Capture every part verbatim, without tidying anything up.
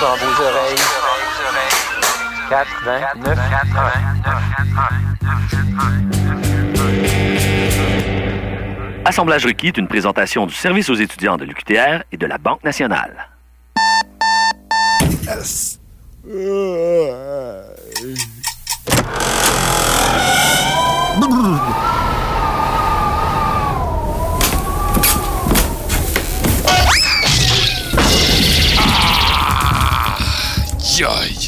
dans vos oreilles. quatre-vingt-neuf Assemblage requis est une présentation du service aux étudiants de l'U Q T R et de la Banque nationale. Yes. Aïe.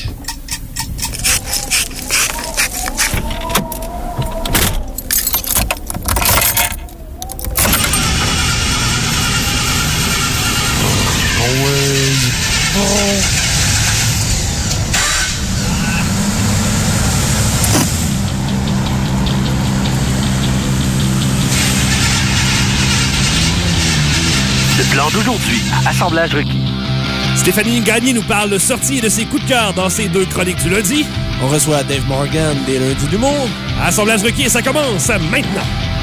Le plan d'aujourd'hui à Assemblage requis. Stéphanie Gagné nous parle de sorties et de ses coups de cœur dans ses deux chroniques du lundi. On reçoit Dave Morgan des lundis d'humour. Assemblage requis et ça commence maintenant.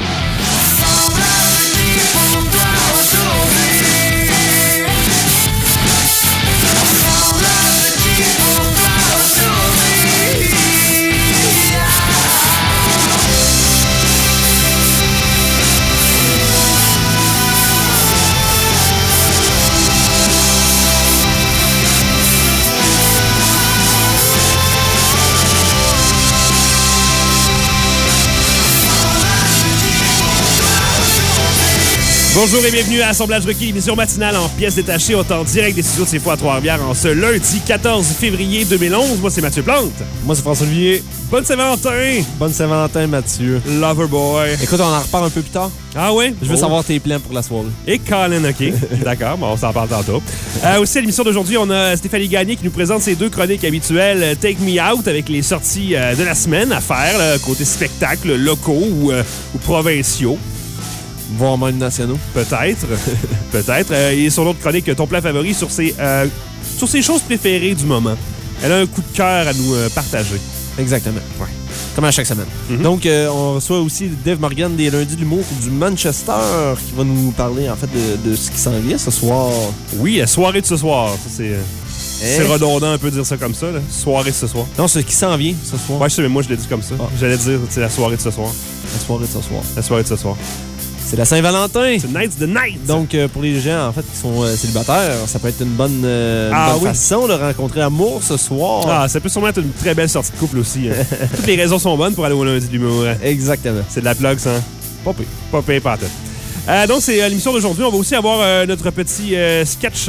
Bonjour et bienvenue à Assemblage requis, l'émission matinale en pièces détachées, autant direct des studios de C'est Fou à Trois-Rivières en ce lundi quatorze février deux mille onze. Moi, c'est Mathieu Plante. Moi, c'est François-Olivier. Bonne Saint-Valentin! Bonne Saint-Valentin, Mathieu. Loverboy. Écoute, on en repart un peu plus tard. Ah ouais? Je veux oh. savoir tes plans pour la soirée. Et Colin, OK. D'accord, bon, on s'en parle tantôt. Euh, aussi, à l'émission d'aujourd'hui, on a Stéphanie Gagné qui nous présente ses deux chroniques habituelles. Take Me Out, avec les sorties euh, de la semaine à faire, là, côté spectacles locaux ou, euh, ou provinciaux. Voire même nationaux. Peut-être. Peut-être. Euh, et sur l'autre chronique, ton plat favori sur ses, euh, sur ses choses préférées du moment. Elle a un coup de cœur à nous euh, partager. Exactement. Ouais. Comme à chaque semaine. Mm-hmm. Donc, euh, on reçoit aussi Dave Morgan des lundis de l'humour du Manchester qui va nous parler, en fait, de, de ce qui s'en vient ce soir. Oui, la soirée de ce soir. Ça, c'est... Euh... Eh? C'est redondant un peu de dire ça comme ça, là. Soirée de ce soir. Non, ce qui s'en vient ce soir. Ouais, je sais, mais moi, je l'ai dit comme ça. Ah. J'allais dire, c'est la soirée de ce soir. La soirée de ce soir. La soirée de ce soir. C'est la Saint-Valentin. C'est Night the Night. Donc, euh, pour les gens, en fait, qui sont euh, célibataires, ça peut être une bonne, euh, une ah, bonne oui. façon de rencontrer l'amour ce soir. Ah, ça peut sûrement être une très belle sortie de couple aussi. Hein. Toutes les raisons sont bonnes pour aller au lundi de l'humour. Hein. Exactement. C'est de la plug, ça. Pas pire. Pas pire, pas tête. Euh, donc, c'est euh, l'émission d'aujourd'hui. On va aussi avoir euh, notre petit euh, sketch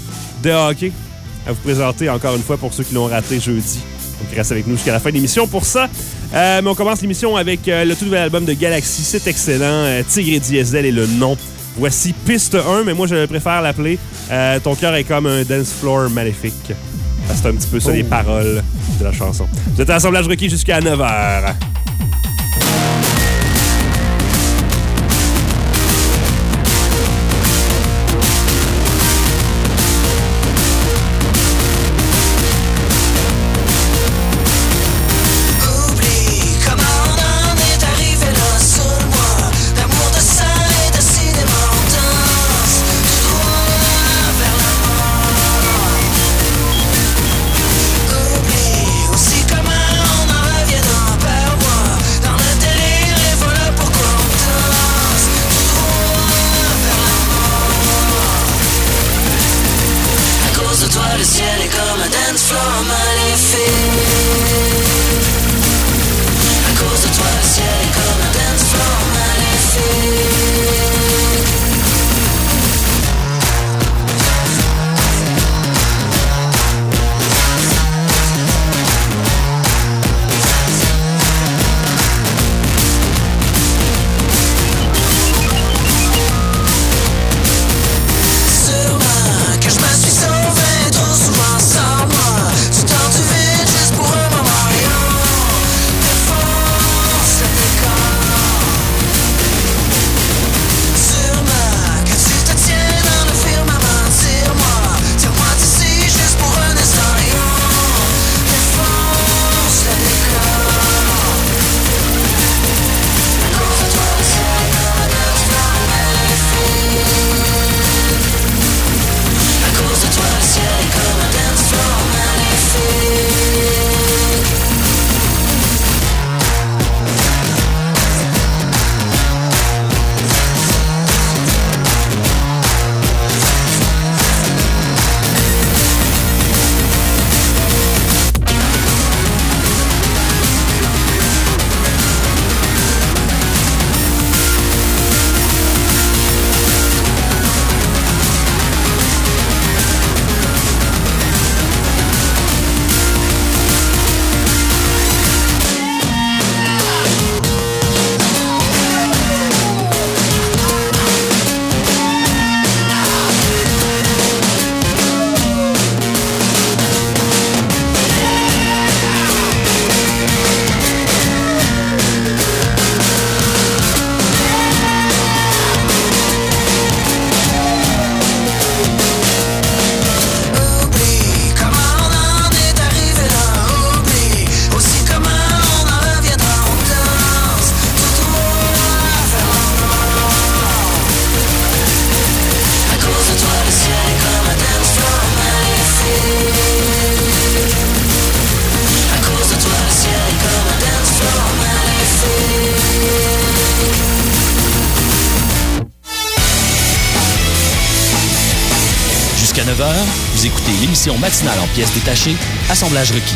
de hockey à vous présenter encore une fois pour ceux qui l'ont raté jeudi. Donc, reste avec nous jusqu'à la fin de l'émission pour ça. Euh, mais on commence l'émission avec euh, le tout nouvel album de Galaxy. C'est excellent. Euh, Tigre et Diesel est le nom. Voici piste un, mais moi, je préfère l'appeler euh, Ton cœur est comme un dance floor maléfique. C'est un petit peu ça, oh. les paroles de la chanson. Vous êtes à Assemblage requis jusqu'à neuf heures. Aussi comment on en revient en peur. Sûrement que je me suis sauvé trop souvent sans moi. Du temps du vide juste pour Jusqu'à neuf heures, vous écoutez l'émission matinale en pièces détachées, Assemblage requis.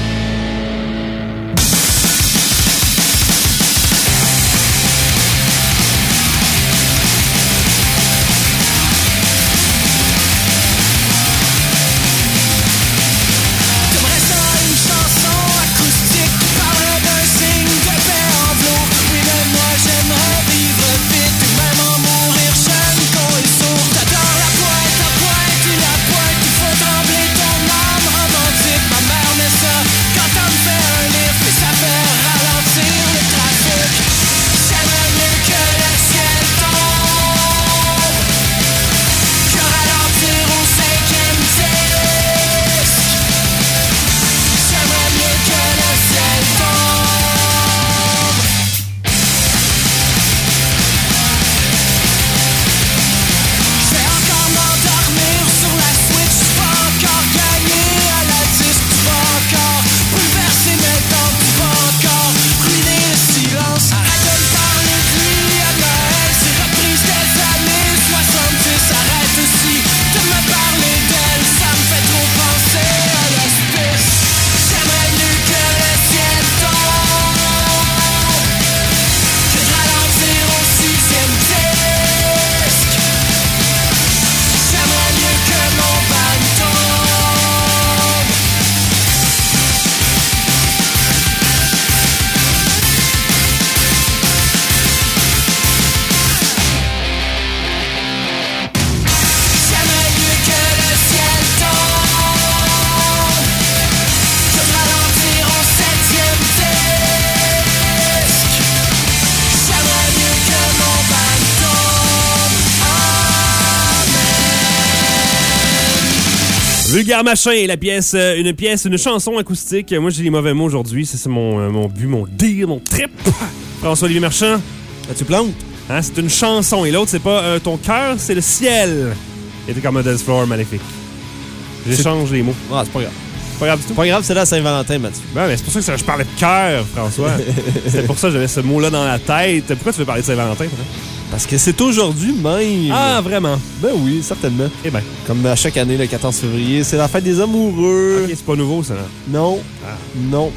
Vulgaire Machin, la pièce, euh, une pièce, une chanson acoustique. Moi, j'ai les mauvais mots aujourd'hui. C'est, c'est mon, euh, mon but, mon deal, mon trip. François-Olivier Marchand. Là, tu plantes? Hein, c'est une chanson. Et l'autre, c'est pas euh, ton cœur, c'est le ciel. Il était comme un dance floor magnifique. J'échange les mots. Ah, c'est pas grave. Pas grave du tout. C'est pas grave, c'est la Saint-Valentin, Mathieu. Ben, mais c'est pour ça que ça, je parlais de cœur, François. C'est pour ça que j'avais ce mot-là dans la tête. Pourquoi tu veux parler de Saint-Valentin, toi? Parce que c'est aujourd'hui même. Ah, vraiment? Ben oui, certainement. Eh ben. Comme à chaque année, le quatorze février, c'est la fête des amoureux. Ok, c'est pas nouveau, ça. Non. Ah. Non.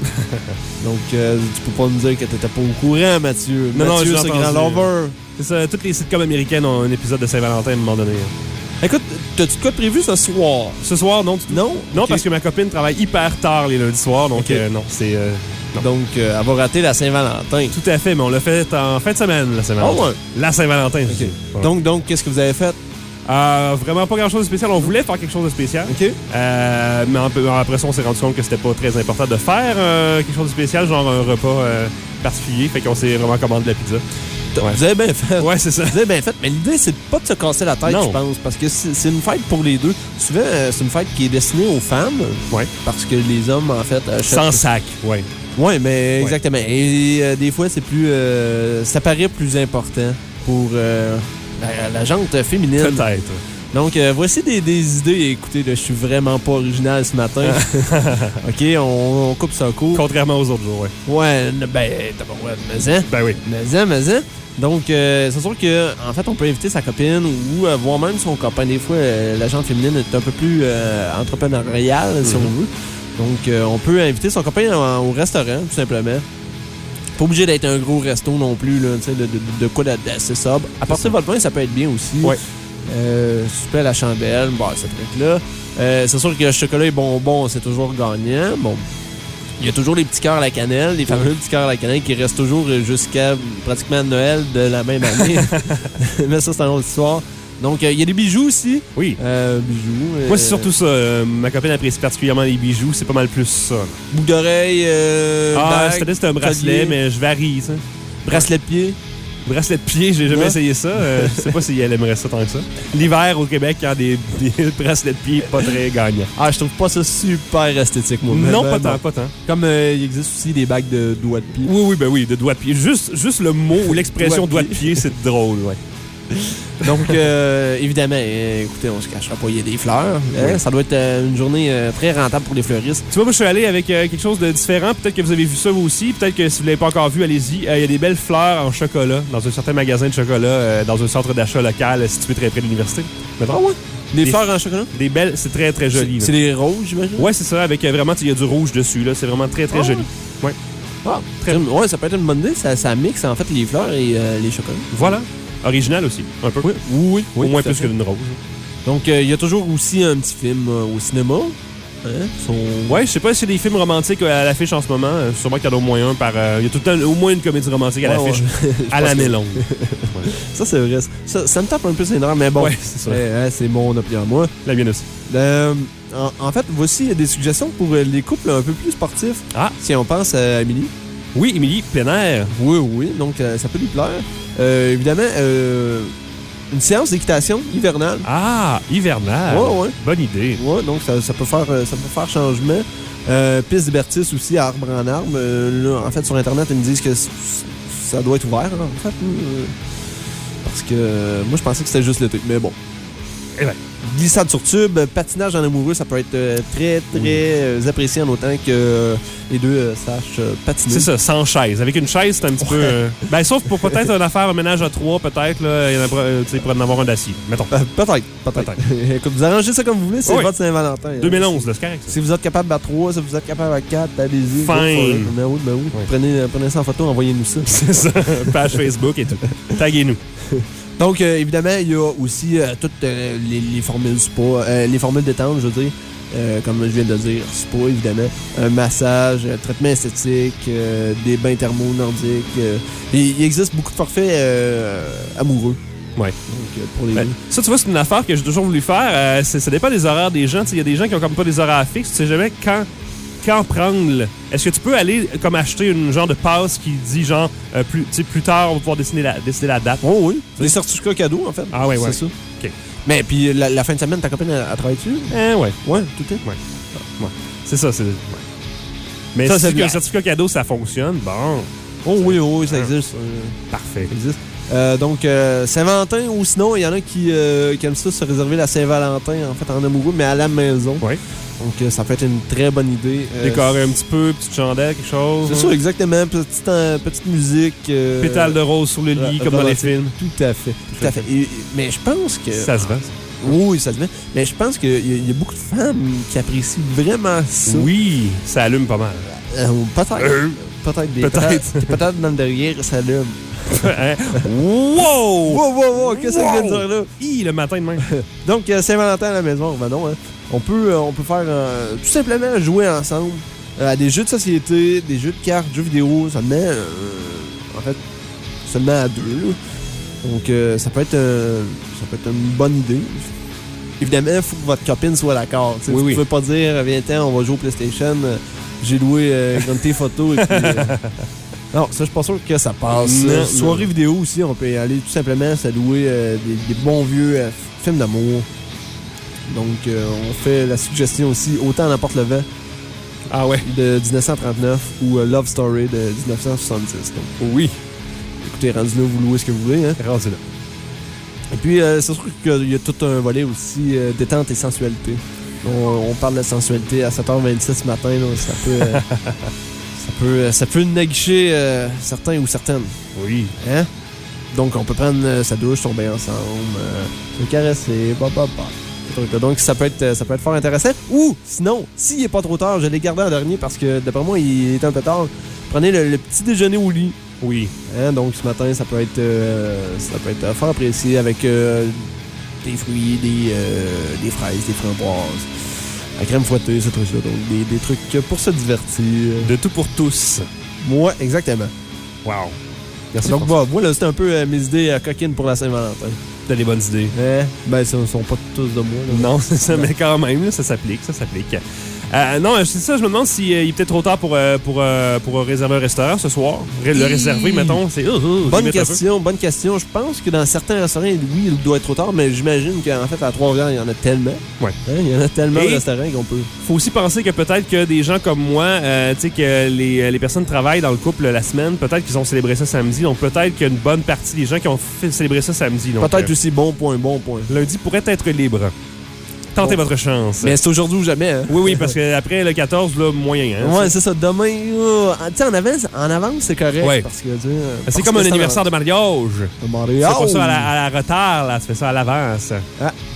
Donc, euh, tu peux pas me dire que t'étais pas au courant, Mathieu. Non, Mathieu, non, c'est entendu. grand lover. C'est ça, toutes les sitcoms américaines ont un épisode de Saint-Valentin à un moment donné. Écoute, t'as-tu de quoi de prévu ce soir? Ce soir, non, du tout. Non? Non, Okay. parce que ma copine travaille hyper tard les lundis soirs, donc Okay. euh, non, c'est... Euh, non. Donc, euh, elle va rater la Saint-Valentin. Tout à fait, mais on l'a fait en fin de semaine, la Saint-Valentin. Ah ouais? La Saint-Valentin, je OK. dis. Ouais. Donc, donc qu'est-ce que vous avez fait? Euh, vraiment pas grand-chose de spécial. On voulait faire quelque chose de spécial. OK. Euh, mais en- après ça, on s'est rendu compte que c'était pas très important de faire euh, quelque chose de spécial, genre un repas euh, particulier. Fait qu'on s'est vraiment commandé de la pizza. Ouais. Vous avez bien fait. Ouais, c'est ça. Vous avez bien fait, mais l'idée, c'est pas de se casser la tête, Non. je pense, parce que c'est c'est une fête pour les deux. Souvent, euh, c'est une fête qui est destinée aux femmes, Ouais. parce que les hommes, en fait, achètent... Sans sac, ouais. Oui, mais exactement. Et euh, des fois, c'est plus... euh, ça paraît plus important pour euh, la, la jante féminine. Peut-être. Donc, euh, voici des, des idées. Écoutez, là, je suis vraiment pas original ce matin. OK, on, on coupe ça court. Contrairement aux autres jours, ouais. Ouais, ben, d'abord, ouais, mais hein. Ben oui. Mais hein, mais hein. Donc, euh, c'est sûr que en fait, on peut inviter sa copine ou euh, voir même son copain. Des fois, euh, la gente féminine est un peu plus euh, entrepreneuriale, si Mhm. on veut. Donc, euh, on peut inviter son copain en- au restaurant, tout simplement. Pas obligé d'être un gros resto non plus, là, tu sais, de, de, de quoi d'assez sobre. Apporter votre pain, ça peut être bien aussi. Ouais. Euh, souper à la chandelle, bon, ce truc-là. Euh, c'est sûr que le chocolat et bonbons, c'est toujours gagnant. Bon, il y a toujours les petits cœurs à la cannelle, les fameux petits cœurs à la cannelle qui restent toujours jusqu'à pratiquement Noël de la même année. Mais ça, c'est une autre histoire. Donc, euh, il y a des bijoux aussi. Oui. Euh, bijoux. euh, Moi, c'est surtout ça. Euh, ma copine apprécie particulièrement les bijoux. C'est pas mal plus ça. Boucle d'oreille, euh, Ah, bague, c'était c'était un bracelet, collier, mais je varie, ça. bracelet de pied. Bracelet de pied, j'ai jamais Ouais. essayé ça. Euh, je sais pas si elle aimerait ça tant que ça. L'hiver, au Québec, il y a des, des bracelets de pied pas très gagnants. Ah, je trouve pas ça super esthétique, moi. Non, Mais pas bon. tant, pas tant. Comme euh, il existe aussi des bagues de doigts de pied. Oui, oui, ben oui, de doigts de pied. Juste, juste le mot ou l'expression Doigt doigt de de pied, c'est drôle, ouais. Donc, euh, évidemment, euh, écoutez, on se cachera pas, il y a des fleurs. Hein? Oui. Ça doit être euh, une journée euh, très rentable pour les fleuristes. Tu vois, moi, je suis allé avec euh, quelque chose de différent. Peut-être que vous avez vu ça, vous aussi. Peut-être que si vous l'avez pas encore vu, allez-y. Euh, Il y a des belles fleurs en chocolat dans un certain magasin de chocolat, euh, dans un centre d'achat local euh, situé très près de l'université. Mettons. Ah ouais? Des, Des fleurs en chocolat? Des belles, c'est très très joli. C'est des roses, j'imagine? Ouais, c'est ça, avec euh, vraiment, il y a du rouge dessus, là. C'est vraiment très très Ah, joli. Ouais. Ah, très... Ouais, ça peut être une bonne idée. Ça, ça mixe en fait les fleurs et euh, les chocolats. Voilà. Original aussi, un peu. Oui, oui, oui. Au moins tout à plus fait. que d'une rose. Donc, euh, il y a toujours aussi un petit film euh, au cinéma. Hein? Son... Ouais, je sais pas si c'est des films romantiques à l'affiche en ce moment. Euh, sûrement qu'il y en a au moins un par. Il euh, y a tout le temps au moins une comédie romantique à Ouais, l'affiche ouais. à l'année longue. Ça, c'est vrai. Ça, ça me tape un peu ses nerfs, mais bon. Ouais, c'est ça. Euh, c'est mon opinion à moi. La mienne aussi. Euh, en, en fait, voici des suggestions pour euh, les couples un peu plus sportifs. Ah. Si on pense à Amélie. Oui, Émilie, plein air. Oui, oui. Donc, euh, ça peut lui plaire. Euh, évidemment, euh, une séance d'équitation hivernale. Ah, hivernal. Ouais, ouais. Bonne idée. Ouais, donc ça, ça, peut faire, euh, ça peut faire changement. Euh, piste d'Ibertis aussi, à arbre en arbre. Euh, là, en fait, sur Internet, ils me disent que c- ça doit être ouvert, là, en fait. Euh, parce que euh, moi, je pensais que c'était juste l'été. Mais bon. Eh ben. Glissade sur tube, patinage en amoureux, ça peut être euh, très, très euh, apprécié en autant que euh, les deux euh, sachent euh, patiner. C'est ça, sans chaise. Avec une chaise, c'est un petit peu. euh, Ben, sauf pour peut-être une affaire, un ménage à trois, peut-être. Là, il y en a, euh, tu sais, il pourrait en avoir un d'acier. Mettons. Euh, peut-être, peut-être. Écoute, vous arrangez ça comme vous voulez, c'est Oui. votre Saint-Valentin. hein. deux mille onze, là, c'est correct. Ça. Si vous êtes capable à trois, si vous êtes capable à quatre, allez-y. Fine. Mais oui, mais oui. Ouais. Prenez, prenez ça en photo, envoyez-nous ça. C'est ça. Page Facebook et tout. Taguez-nous. Donc, euh, évidemment, il y a aussi euh, toutes euh, les, les formules spa, euh, les formules détente, je veux dire, euh, comme je viens de dire, spa, évidemment, un massage, un traitement esthétique, euh, des bains thermaux nordiques. Euh, et il existe beaucoup de forfaits euh, amoureux. Ouais. Donc, euh, pour les Ben, deux. ça, tu vois, c'est une affaire que j'ai toujours voulu faire. Euh, c'est- ça dépend des horaires des gens. Il y a des gens qui ont comme pas des horaires fixes. Tu sais jamais quand, quand prendre. le- Est-ce que tu peux aller comme acheter une genre de passe qui dit genre euh, plus, tu sais, plus tard, on va pouvoir décider la, décider la date? Oh oui, des certificats cadeaux, en fait. Ah ouais, ouais. C'est ça. OK. Mais puis la, la fin de semaine, ta copine, elle, elle travaille dessus? Eh ouais. Ouais, tout est. C'est ça, c'est. Ouais. Mais Ça, si c'est qu'un la- certificat cadeau, ça fonctionne, bon, Oh oui, oh, oui, ça existe. euh, parfait. Ça existe. Euh, donc, euh, Saint-Valentin, ou sinon, il y en a qui, euh, qui aiment ça se réserver la Saint-Valentin, en fait, en amoureux, mais à la maison. Ouais. Donc, euh, ça peut être une très bonne idée. Euh, Décorer un petit peu, petite chandelle, quelque chose. C'est ça, exactement. Petite, euh, petite musique. Euh, Pétale de rose sur le lit, euh, comme dans les romantique. films. Tout à fait. Tout à fait. Et- et- mais je pense que... Ça se vend. Oui, ça se vend. Mais je pense qu'il y, a- il y a beaucoup de femmes qui apprécient vraiment ça. Oui, ça allume pas mal. Euh, peut-être. Euh, Peut-être. Des peut-être. patates- Des patates dans le derrière, ça allume. Hein? Wow! Wow, wow, wow, qu'est-ce que ça vient de dire là? Hi, le matin de même. Donc, euh, Saint-Valentin à la maison, ben non, hein. On peut, euh, on peut faire euh, tout simplement jouer ensemble euh, à des jeux de société, des jeux de cartes, jeux vidéo, seulement, euh, en fait, seulement à deux. Là. Donc, euh, ça, peut être, euh, ça peut être une bonne idée. Évidemment, il faut que votre copine soit d'accord. Oui, Vous oui. pouvez pas dire, viens-t'en, on va jouer au PlayStation, euh, j'ai loué euh, comme tes photos. Et puis, euh, non, ça, je suis pas sûr que ça passe. Non, Euh, non. soirée vidéo aussi, on peut y aller tout simplement, ça louer euh, des, des bons vieux euh, films d'amour. Donc, euh, on fait la suggestion aussi, Autant n'importe le vent Ah ouais. de dix-neuf cent trente-neuf ou euh, Love Story de dix-neuf cent soixante-dix. Donc, Oui. écoutez, rendu là, vous louez ce que vous voulez. Hein. Rendu là. Et puis, euh, c'est sûr qu'il y a tout un volet aussi, euh, détente et sensualité. On, on parle de sensualité à sept heures vingt-six ce matin, là, ça peut... euh, ça peut, ça peut naguicher euh, certains ou certaines. Oui. Hein? Donc, on peut prendre euh, sa douche, tomber ensemble, euh, se caresser, bah, bah, bah. Ces trucs-là. Donc, ça peut, être, ça peut être fort intéressant. Ou, sinon, s'il n'est pas trop tard, je l'ai gardé en dernier parce que, d'après moi, il est un peu tard. Prenez le, le petit déjeuner au lit. Oui. Hein? Donc, ce matin, ça peut être, euh, ça peut être fort apprécié avec euh, des fruits, des, euh, des fraises, des framboises, la crème fouettée, ce truc-là. Donc, des, des trucs pour se divertir. De tout pour tous. Ouais, exactement. Wow. Merci. Donc, pour bah, voilà, c'était un peu euh, mes idées euh, coquines pour la Saint-Valentin. T'as des bonnes idées. Hein? Ben, ce ne sont pas tous de moi. Là. Non, c'est ça, mais quand même, là, ça s'applique, ça s'applique. Euh, non, c'est ça, je me demande s'il est peut-être trop tard pour, euh, pour, euh, pour réserver un restaurant ce soir. Ré- Le Hi. réserver, mettons, c'est... Oh, oh, Bonne limite un peu. question, bonne question. Je pense que dans certains restaurants, oui, il doit être trop tard, mais j'imagine qu'en fait, à Trois-Rivières, il y en a tellement. Ouais. Hein? Il y en a tellement Et- de restaurants qu'on peut. Faut aussi penser que peut-être que des gens comme moi, euh, tu sais, que les, les personnes travaillent dans le couple la semaine, peut-être qu'ils ont célébré ça samedi, donc peut-être qu'il y a une bonne partie des gens qui ont fait célébrer ça samedi. donc, Peut-être euh, aussi bon point, bon point. lundi pourrait être libre. Tentez Bon. votre chance. Mais c'est aujourd'hui ou jamais. Hein? Oui, oui, parce qu'après le quatorze, là, moyen. Hein, Ouais, c'est ça. Demain, euh, tu sais, en avance, en avance, c'est correct. Ouais. Parce que, tu sais, euh, c'est parce comme que un en anniversaire de mariage. avance. Tu fais pas ça à la, à la retard, là, tu fais ça à l'avance. Ah.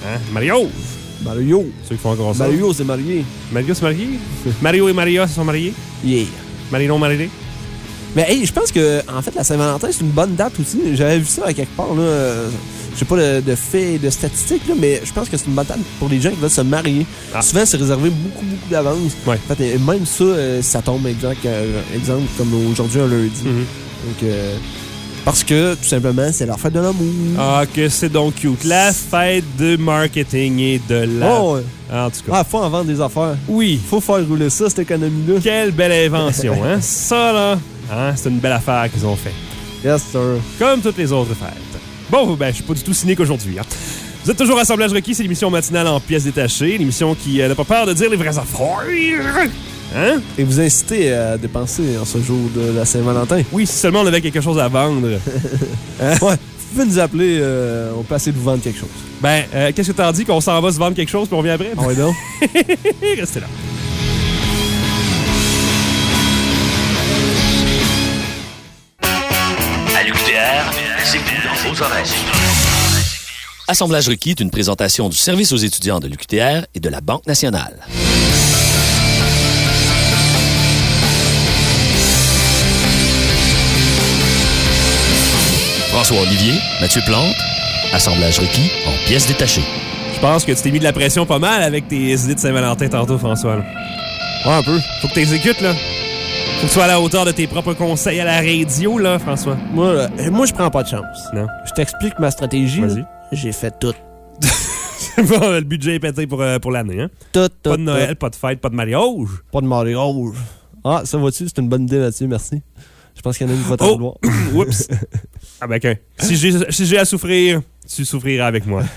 Hein? Mario! Mario. Ceux qui font encore ça. Mario, c'est marié. Mario, c'est marié? Mario et Maria se sont mariés? Yeah. Marinon, marié? Mais hey, je pense que, en fait, la Saint-Valentin, c'est une bonne date aussi. J'avais vu ça à quelque part, là. Euh, je sais pas de, de faits, de statistiques, là, mais je pense que c'est une bonne date pour les gens qui veulent se marier. Ah. Souvent, c'est réservé beaucoup, beaucoup d'avance. Ouais. En fait, même ça, euh, ça tombe, exemple, euh, exemple comme aujourd'hui, un lundi. Mm-hmm. Donc, euh, parce que, tout simplement, c'est la fête de l'amour. Ah, que c'est donc cute. La fête de marketing et de la... Oh, ouais. En tout cas. Ah, faut en vendre des affaires. Oui. Faut faire rouler ça, cette économie-là. Quelle belle invention, hein? Ça, là, hein, c'est une belle affaire qu'ils ont fait. Yes, sir. Comme toutes les autres fêtes. Bon, ben, je suis pas du tout cynique aujourd'hui, hein. Vous êtes toujours Assemblage requis, c'est l'émission matinale en pièces détachées, l'émission qui euh, n'a pas peur de dire les vraies affaires. Hein? Et vous incitez à dépenser en ce jour de la Saint-Valentin. Oui, si seulement on avait quelque chose à vendre. Hein? Ouais, vous pouvez nous appeler, euh, on peut essayer de vous vendre quelque chose. Ben, euh, qu'est-ce que t'en dis qu'on s'en va se vendre quelque chose puis on revient après? Ah oui, donc. Restez là. À l'U Q T R, c'est plus dans vos oreilles. Assemblage requis est une présentation du service aux étudiants de l'U Q T R et de la Banque nationale. François Olivier, Mathieu Plante, Assemblage requis en pièces détachées. Je pense que tu t'es mis de la pression pas mal avec tes idées de Saint-Valentin tantôt, François. Là. Ouais, un peu. Faut que t'exécutes, là. Faut que tu sois à la hauteur de tes propres conseils à la radio, là, François. Moi, là, moi je prends pas de chance. Non. Je t'explique ma stratégie. Vas-y. Là. J'ai fait tout. Bon, le budget est pété pour, euh, pour l'année, hein? Tout, tout, Pas de Noël, tout. pas de fête, pas de mariage. Pas de mariage. Ah, ça va-tu? C'est une bonne idée là-dessus, merci. Je pense qu'il y en a une qui va t'en vouloir. Oh! Oups! Ah ben, OK. Si j'ai, si j'ai à souffrir, tu souffriras avec moi.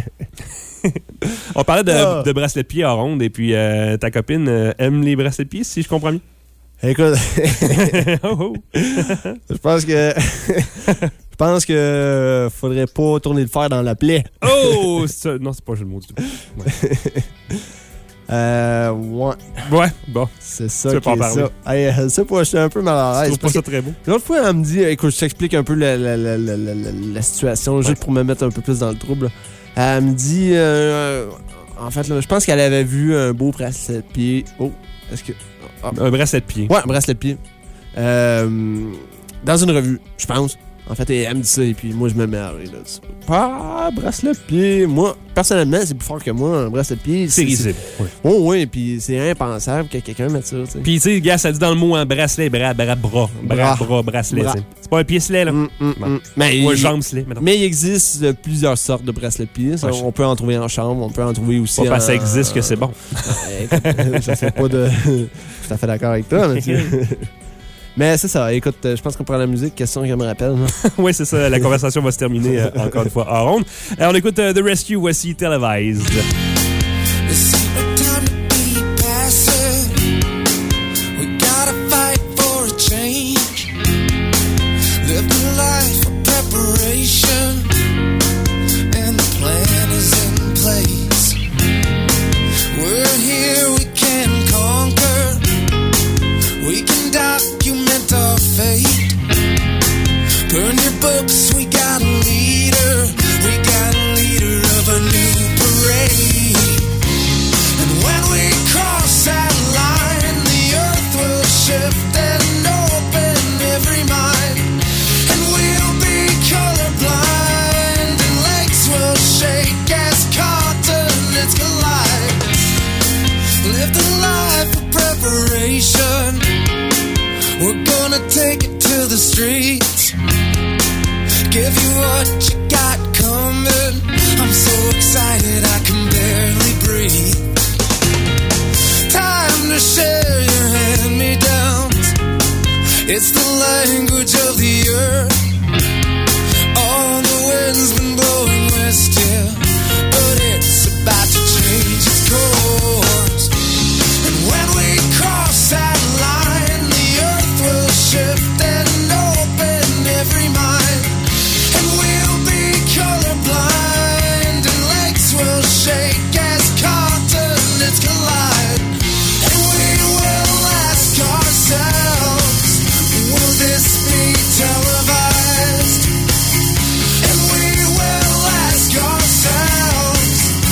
On parlait de, ah. de bracelet de pied en ronde, et puis euh, ta copine euh, aime les bracelets de pied, si je comprends bien. Écoute, oh, oh. je pense que... Je pense que euh, faudrait pas tourner le fer dans la plaie. Oh! Ça, non, c'est pas un jeu de mots du tout. Ouais. euh, ouais. Ouais, bon. C'est ça Tu veux qui pas en est parler. ça. Hey, je sais pas, je suis un peu mal à Je l'aise. trouve pas ça très beau. L'autre fois, elle me dit, écoute, je t'explique un peu la, la, la, la, la, la, la situation, ouais. Juste pour me mettre un peu plus dans le trouble. Elle me dit, euh, en fait, là, je pense qu'elle avait vu un beau bracelet de pied. Oh, est-ce que... Ah. Un bracelet de pied. Ouais, un bracelet de pied. Euh, dans une revue, je pense. En fait, elle me dit ça, et puis moi, je me mets à rire. Ah, bracelet de pied. Moi, personnellement, c'est plus fort que moi, un bracelet de pied. C'est risible. Oui, oh, oui, puis c'est impensable que quelqu'un mette ça. T'sais. Puis, tu sais, gars, ça dit dans le mot un bracelet, bras, bras, bras. Bras, bras, bracelet. Bras. C'est pas un pied-celet, là. Mm, mm, bon. mm. Mais, Ou un il, jambe-celet, maintenant. mais il existe euh, plusieurs sortes de bracelets de pied. Ça, ouais, on peut en trouver en chambre, on peut en trouver aussi pas en... parce que ça existe que c'est bon. Ouais, je sais pas de... Je suis tout à fait d'accord avec toi, mais Mais c'est ça, écoute, je pense qu'on prend la musique, question que je me rappelle. Oui, c'est ça, la conversation va se terminer euh, encore une fois en ronde. Alors, on écoute uh, The Rescue, voici Televised. Burn your books, we got a leader. We got a leader of a new parade. And when we cross that line, the earth will shift and open every mind. And we'll be colorblind, and legs will shake as continents collide. Live the life of preparation. We're gonna take it to the streets. Give you what you got coming. I'm so excited I can barely breathe. Time to share your hand-me-downs. It's the language of the earth. All the wind's been blowing west, yeah, but it's about to change its course. And when we cross that line, the earth will shift and open every mind. Colorblind, and legs will shake as continents collide. And we will ask ourselves, will this be televised? And we will ask ourselves,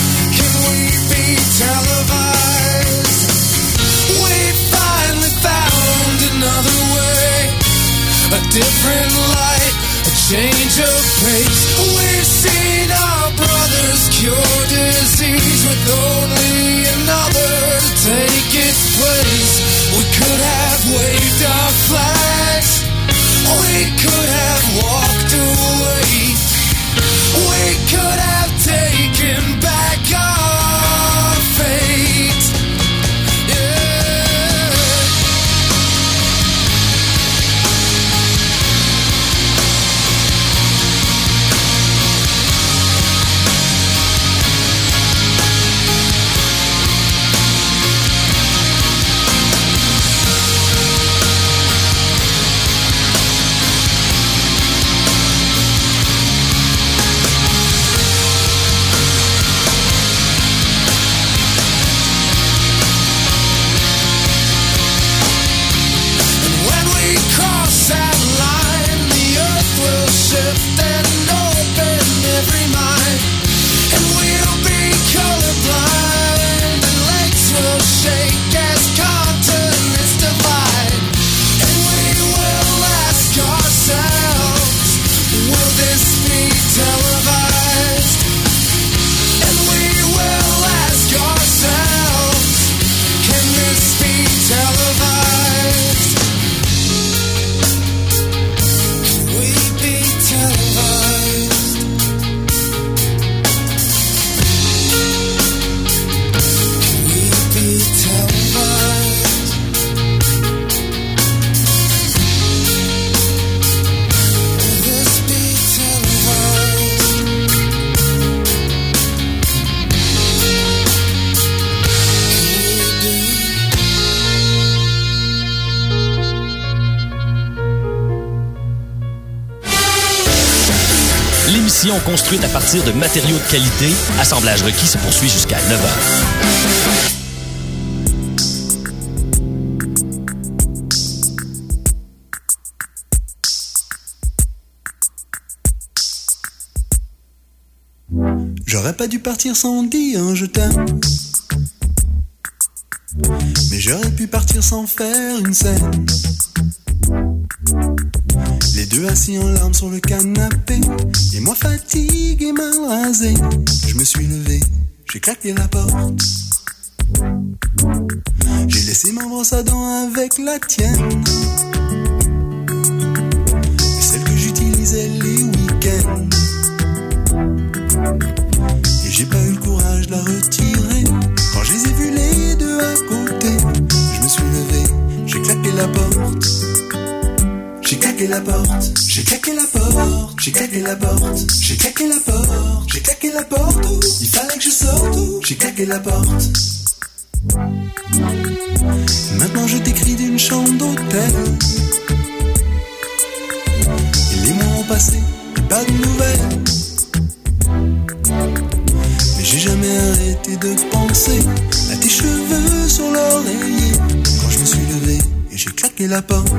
different light, a change of pace. We've seen our brothers cure disease with only another to take its place. We could have waved our flags, we could have walked away, we could have taken back our fate. L'émission construite à partir de matériaux de qualité, Assemblage requis se poursuit jusqu'à neuf heures. J'aurais pas dû partir sans dire je t'aime, mais j'aurais pu partir sans faire une scène. Les deux assis en larmes sur le canapé, et moi fatigué, mal rasé. Je me suis levé, j'ai claqué la porte. J'ai laissé ma brosse à dents avec la tienne, celle que j'utilisais les week-ends. Et j'ai pas eu le courage de la retirer. Quand je les ai vus les deux à côté, je me suis levé, j'ai claqué la porte. J'ai claqué la porte, j'ai claqué la porte, j'ai claqué la porte, j'ai claqué la porte, j'ai claqué la porte, où il fallait que je sorte, où j'ai claqué la porte. Maintenant je t'écris d'une chambre d'hôtel, et les mois ont passé, et pas de nouvelles. Mais j'ai jamais arrêté de penser à tes cheveux sur l'oreiller. Quand je me suis levé, et j'ai claqué la porte.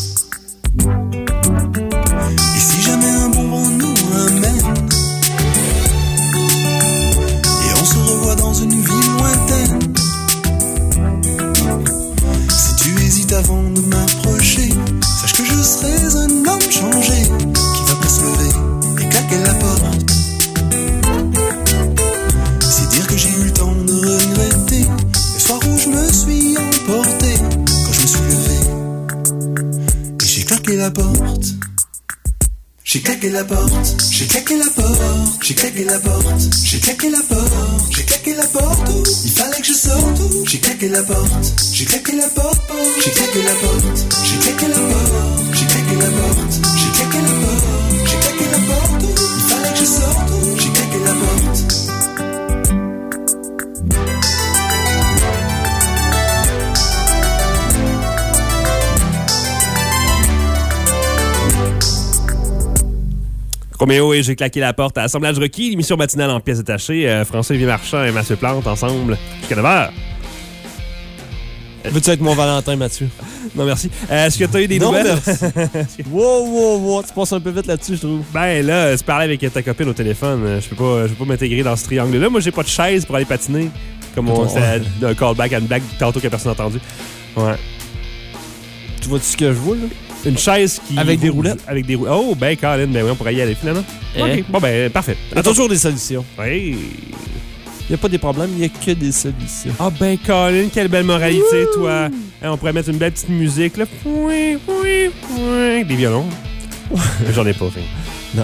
Et si jamais un bon vent nous ramène, et on se revoit dans une ville lointaine, si tu hésites avant de m'approcher, sache que je serai un homme changé, qui va pas se lever et claquer la porte. C'est dire que j'ai eu le temps de regretter le soir où je me suis emporté, quand je me suis levé et j'ai claqué la porte. J'ai claqué la porte, j'ai claqué la porte, j'ai claqué la porte, j'ai claqué la porte, j'ai claqué la porte, où il fallait que je sorte, où j'ai claqué la porte, j'ai claqué la porte, j'ai claqué la porte, j'ai claqué la porte, j'ai claqué la porte, j'ai claqué la porte, j'ai claqué la porte, où il fallait que je sorte, où j'ai claqué la porte. Roméo et j'ai claqué la porte à Assemblage requis, l'émission matinale en pièces détachées. Euh, François-Olivier Marchand et Mathieu Plante ensemble jusqu'à neuf heures. Veux-tu être mon Valentin, Mathieu? Non, merci. Euh, Est-ce que tu as eu des non, nouvelles? wow, wow, wow. Tu passes un peu vite là-dessus, je trouve. Ben là, tu parlais avec ta copine au téléphone. Je peux pas, je peux pas m'intégrer dans ce triangle-là. Moi, j'ai pas de chaise pour aller patiner. Comme on c'était un callback à une blague tantôt que personne n'a entendu. Ouais. Tu vois-tu ce que je vois, là? Une chaise qui... Avec des vous- roulettes. Avec des roulettes. Oh, ben, Colin, ben oui, on pourrait y aller finalement. Eh. OK, bon, ben, parfait. Il y a toujours des solutions. Oui. Il n'y a pas des problèmes, il n'y a que des solutions. Ah, ben, Colin, quelle belle moralité, toi. Hein, on pourrait mettre une belle petite musique, là. Oui, oui, oui. Des violons. J'en ai pas, fait. Non.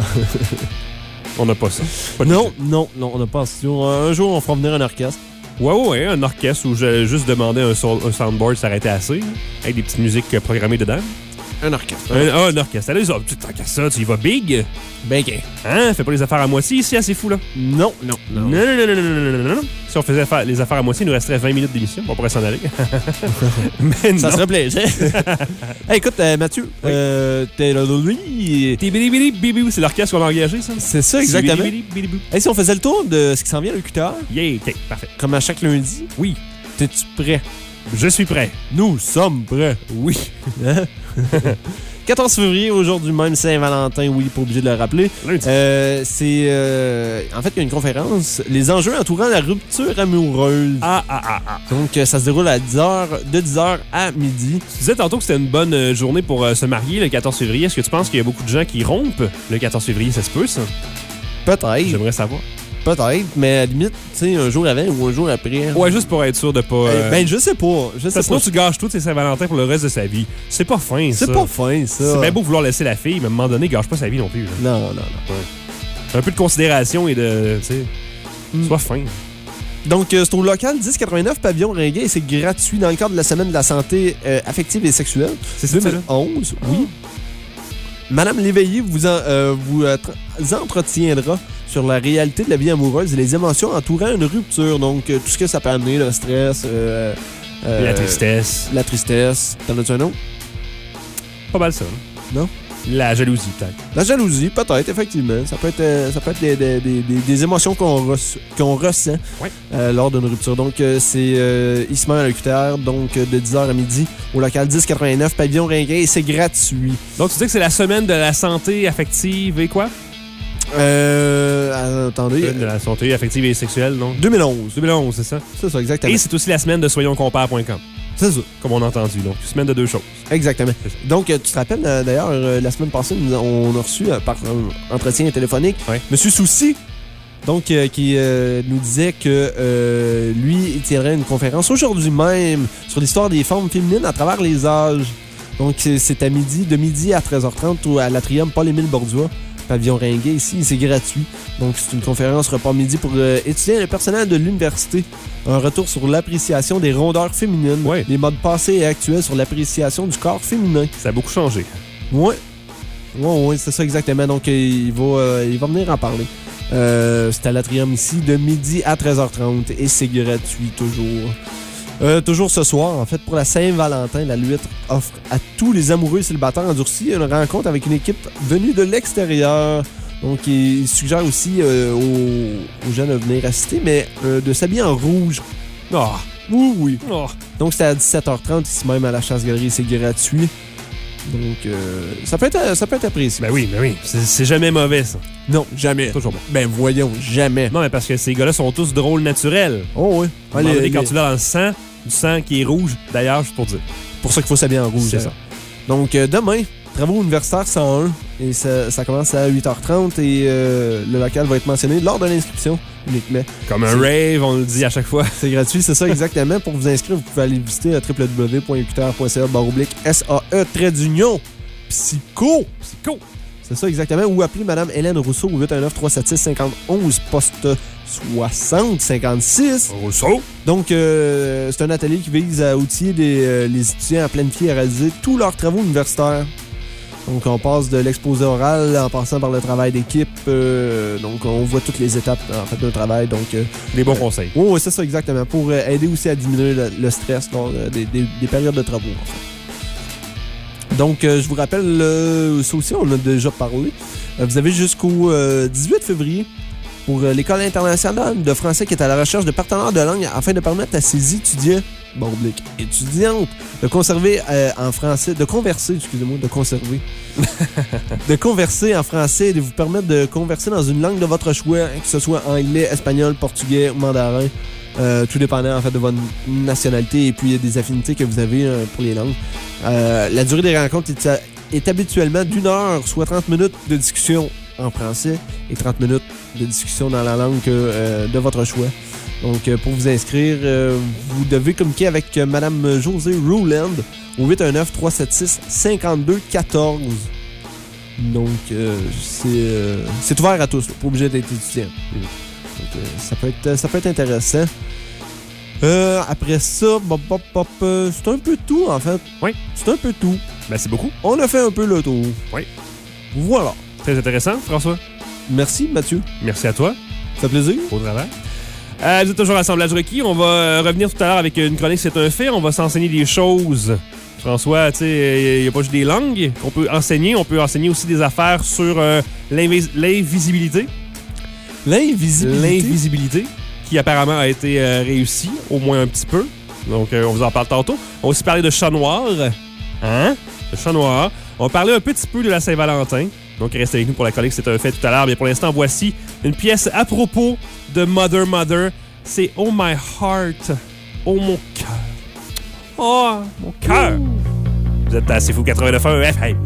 On n'a pas ça. Pas de Non, non, non, on n'a pas en studio. Un jour, on fera venir un orchestre. Ouais, ouais, ouais, un orchestre où j'ai juste demandé un, sol- un soundboard, ça aurait été assez. Hein, avec des petites musiques euh, programmées dedans. Un orchestre. Un, ah, un orchestre. Allez, ça, tu- tant qu'à ça, tu y vas big. Ben, gain. Hein? Fais pas les affaires à moitié ici, assez fou, là. Non, non, non. Non, non, non, non, non, non, non, non, non. Si on faisait affaire- les affaires à moitié, il nous resterait vingt minutes d'émission. On pourrait s'en aller. Mais non. Ça serait plaisir. Hey, écoute, euh, Mathieu, euh, t'es là, lui. Tibili bibou, c'est l'orchestre qu'on a engagé, ça? C'est ça, exactement. Tibili bibou. Hey, si on faisait le tour de ce qui s'en vient à l'U Q T R, Yeah, OK, parfait. comme à chaque lundi, Oui, t'es-tu prêt? je suis prêt. Nous sommes prêts. Oui. Hein? quatorze février, aujourd'hui même, Saint-Valentin, oui, pas obligé de le rappeler. Lundi. Euh, c'est. euh, en fait, il y a une conférence, les enjeux entourant la rupture amoureuse. Ah, ah, ah, ah. Donc, euh, ça se déroule à dix heures, de dix heures à midi. Tu disais tantôt que c'était une bonne euh, journée pour euh, se marier le quatorze février. Est-ce que tu penses qu'il y a beaucoup de gens qui rompent le quatorze février? Ça se peut, ça? Peut-être, J'aimerais savoir. peut-être, mais à la limite, tu sais, un jour avant ou un jour après. Ouais, juste pour être sûr de pas... Euh, euh, ben, je sais pas. Je sais parce que sinon, pas. tu gâches tous tes Saint-Valentin pour le reste de sa vie. C'est pas fin, ça. C'est pas fin, ça. C'est bien beau vouloir laisser la fille, mais à un moment donné, gâche pas sa vie non plus. là. Non, non, non. Un peu de considération et de... Tu sais... Mm. Sois fin. Donc, euh, c'est au local dix quatre-vingt-neuf Pavillon Ringuet et c'est gratuit dans le cadre de la semaine de la santé euh, affective et sexuelle. C'est ça, deux mille onze, oui. Madame Léveillé vous, en- euh, vous euh, tr- entretiendra sur la réalité de la vie amoureuse et les émotions entourant une rupture. Donc, euh, tout ce que ça peut amener, le stress, euh, euh, La tristesse. La tristesse. T'en as-tu un autre? Pas mal ça. hein? Non? La jalousie, peut-être. La jalousie, peut-être, effectivement. Ça peut être, euh, ça peut être des, des, des, des- des émotions qu'on reço- qu'on ressent Ouais. euh, lors d'une rupture. Donc, euh, c'est euh, ici même à l'U Q T R, donc euh, de dix heures à midi, au local dix quatre-vingt-neuf Pavillon Ringuet et c'est gratuit. Donc, tu dis que c'est la semaine de la santé affective et quoi? Euh, attendez. Semaine de la santé affective et sexuelle, non? deux mille onze. deux mille onze, c'est ça? C'est ça, exactement. Et c'est aussi la semaine de soyons compare point com, C'est ça, comme on a entendu. Donc, une semaine de deux choses. exactement. C'est ça. Donc, euh, tu te rappelles, euh, d'ailleurs, euh, la semaine passée, nous- on a reçu, euh, par un entretien téléphonique, Ouais. Monsieur Soucy, donc, euh, qui euh, nous disait que euh, lui, il tiendrait une conférence aujourd'hui même sur l'histoire des formes féminines à travers les âges. Donc, c'est- c'est à midi, de midi à treize heures trente au- à l'Atrium Paul-Émile Bordua, Pavillon Ringuet, ici, c'est gratuit. Donc, c'est une conférence repas midi pour euh, étudier le personnel de l'université. Un retour sur l'appréciation des rondeurs féminines, Ouais. les modes passés et actuels sur l'appréciation du corps féminin. Ça a beaucoup changé. Ouais. Ouais, ouais, c'est ça exactement. Donc, euh, il va, euh, il va venir en parler. Euh, c'est à l'Atrium ici, de midi à treize heures trente et c'est gratuit toujours. Euh, toujours ce soir, en fait, pour la Saint-Valentin, la Luître offre à tous les amoureux célibataires endurcis une rencontre avec une équipe venue de l'extérieur. Donc, il suggère aussi euh, aux, aux gens de venir assister, mais euh, de s'habiller en rouge. Ah! Oui, oui. Oh. Donc, c'est à dix-sept heures trente, ici même à la Chasse-Galerie, c'est gratuit. Donc, euh, ça, peut être, ça peut être apprécié. Ben oui, ben oui. C'est c'est jamais mauvais, ça. Non, jamais. Toujours bon. Ben voyons, jamais. Non, mais parce que ces gars-là sont tous drôles naturels. Oh oui. À un moment donné, quand tu l'as dans le sang, du sang qui est rouge, d'ailleurs, juste pour dire. pour ça qu'il faut s'habiller en rouge. C'est hein. ça. Donc, euh, demain, travaux universitaires cent un. Et ça, ça commence à huit heures trente et euh, le local va être mentionné lors de l'inscription uniquement. Comme un rave, on le dit à chaque fois. C'est gratuit, c'est ça exactement. Pour vous inscrire, vous pouvez aller visiter w w w point u q t r point c a barre oblique S A E trait d'union. Psycho! Psycho! C'est ça exactement. Ou appelez Mme Hélène Rousseau au huit un neuf trois sept six cinq un un poste soixante cinquante-six. Rousseau! Donc, euh, c'est un atelier qui vise à outiller les, euh, les étudiants à planifier et à réaliser tous leurs travaux universitaires. Donc, on passe de l'exposé oral en passant par le travail d'équipe. euh, donc, on voit toutes les étapes en fait d'un travail. Donc, euh, Des bons conseils. oui, ouais, c'est ça exactement. Pour euh, aider aussi à diminuer le, le stress lors euh, des, des- des périodes de travaux. En fait. Donc, euh, je vous rappelle, euh, ça aussi, on en a déjà parlé. Euh, vous avez jusqu'au euh, dix-huit février pour euh, l'École internationale de français qui est à la recherche de partenaires de langue afin de permettre à ses étudiants, bon, oblique, étudiantes, de conserver euh, en français, de converser, excusez-moi, de conserver, de converser en français et de vous permettre de converser dans une langue de votre choix, que ce soit anglais, espagnol, portugais ou mandarin. Euh, tout dépendant en fait de votre nationalité et puis des affinités que vous avez euh, pour les langues. Euh, la durée des rencontres est, est habituellement d'une heure, soit trente minutes de discussion en français et trente minutes de discussion dans la langue euh, de votre choix. Donc, euh, pour vous inscrire, euh, vous devez communiquer avec euh, Mme Josée Rowland au huit un neuf, trois sept six, cinq deux un quatre. Donc, euh, c'est, euh, c'est ouvert à tous, là, pas obligé d'être étudiant. Mm. Donc, euh, ça, peut être, ça peut être intéressant. Euh, après ça, bop, bop, bop, euh, c'est un peu tout, en fait. Oui. C'est un peu tout. Merci beaucoup. On a fait un peu le tour. Oui. Voilà. Très intéressant, François. Merci, Mathieu. Merci à toi. Ça fait plaisir. Au travail. Euh, vous êtes toujours à Assemblage requis. On va euh, revenir tout à l'heure avec une chronique C'est un fait. On va s'enseigner des choses. François, tu sais, il n'y a pas juste des langues qu'on peut enseigner. On peut enseigner aussi des affaires sur euh, l'invis- l'invisibilité. L'invisibilité? L'invisibilité, qui apparemment a été euh, réussie, au moins un petit peu. Donc, euh, on vous en parle tantôt. On va aussi parler de chat noir. Hein? Le chat noir. On va parler un petit peu de la Saint-Valentin. Donc, restez avec nous pour la chronique C'est un fait tout à l'heure. Mais pour l'instant, voici une pièce à propos de Mother Mother. C'est Oh My Heart. Oh mon cœur. Oh, mon cœur. Vous êtes à C'est Fou quatre-vingt-neuf point un F M.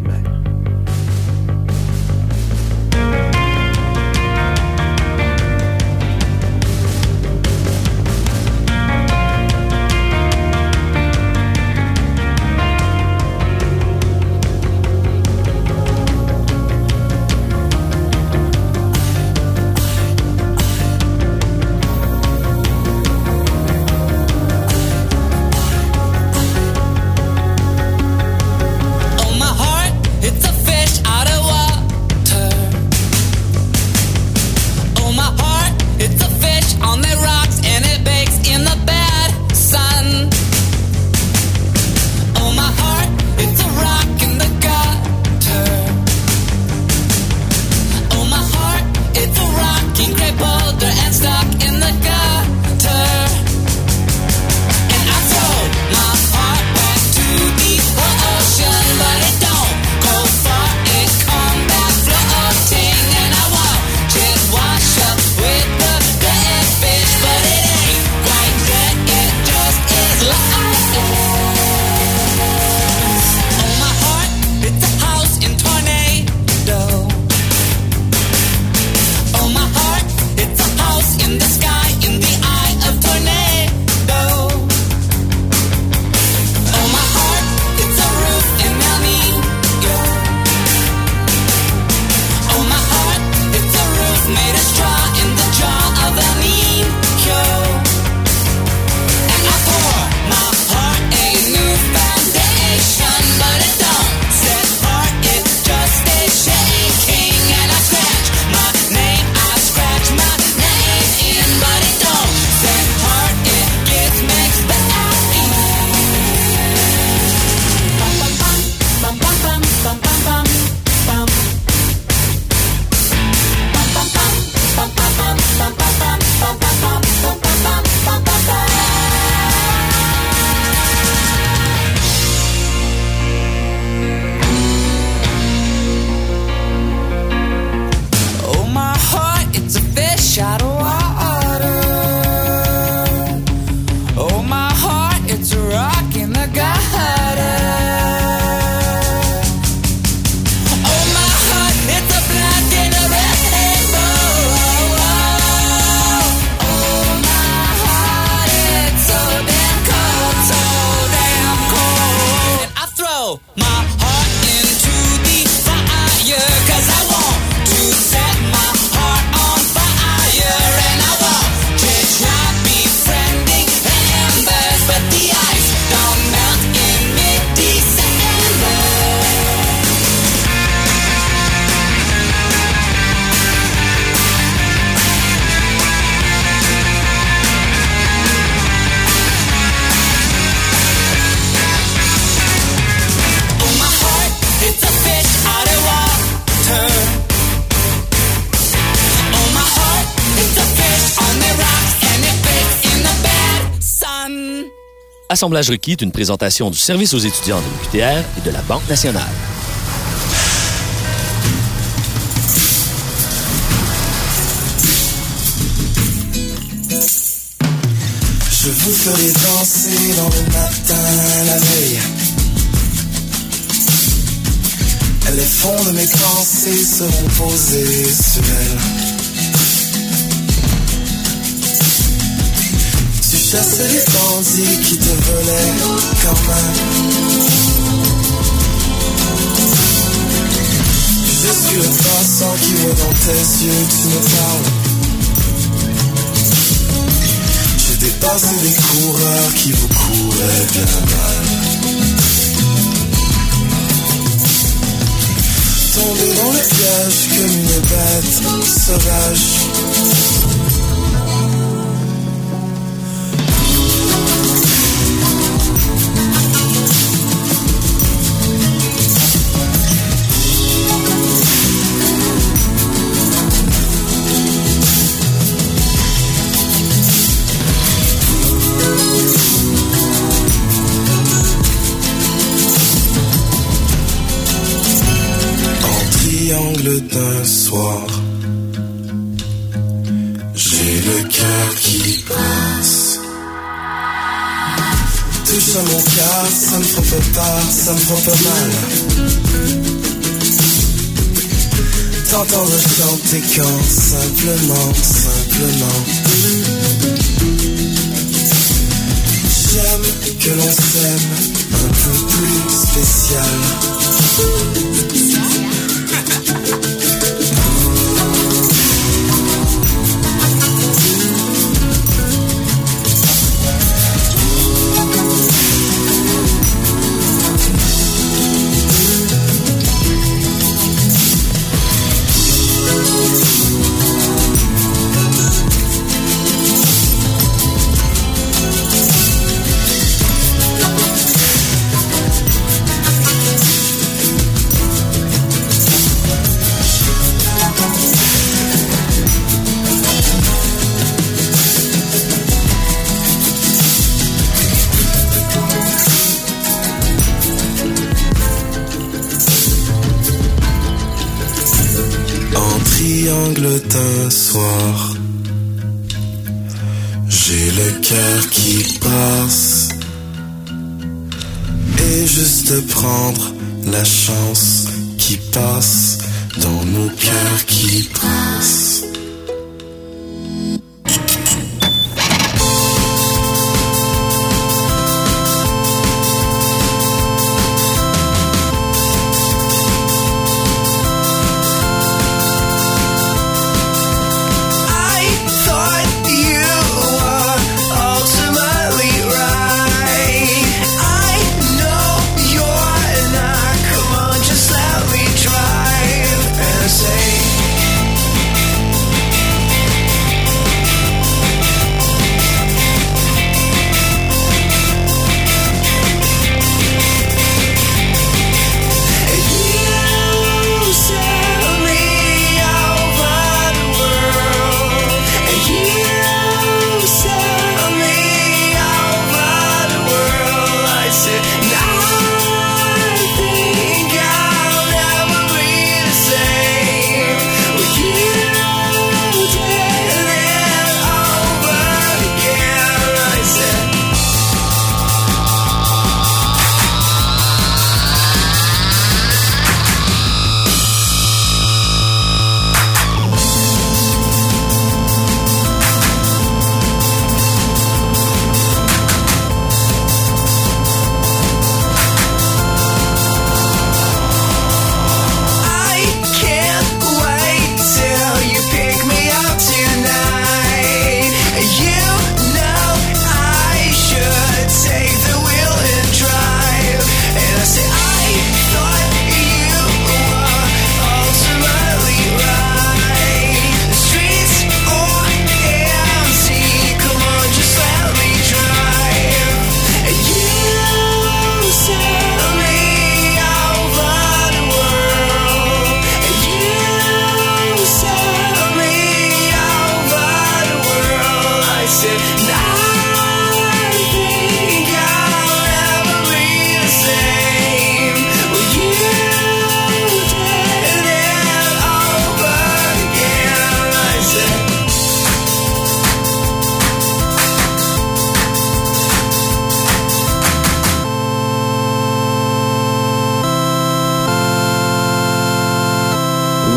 Assemblage requis est une présentation du service aux étudiants de l'U Q T R et de la Banque nationale. Je vous ferai danser dans le matin la veille. Les fonds de mes pensées seront posés sur elle. Tu chassais les bandits qui te volaient quand même. Je suis le passant qui voit dans tes yeux, tu me parles. J'ai dépassé les coureurs qui vous couraient bien mal. Tombé dans le piège comme une bête sauvage. D'un soir, j'ai le cœur qui passe. Touche à mon cœur, ça me fait pas peur, ça me fait pas mal. T'entendre chanter quand simplement, simplement. J'aime que l'on s'aime un peu plus spécial. D'un soir, j'ai le cœur qui passe et juste prendre la chance qui passe dans nos cœurs qui passent. Say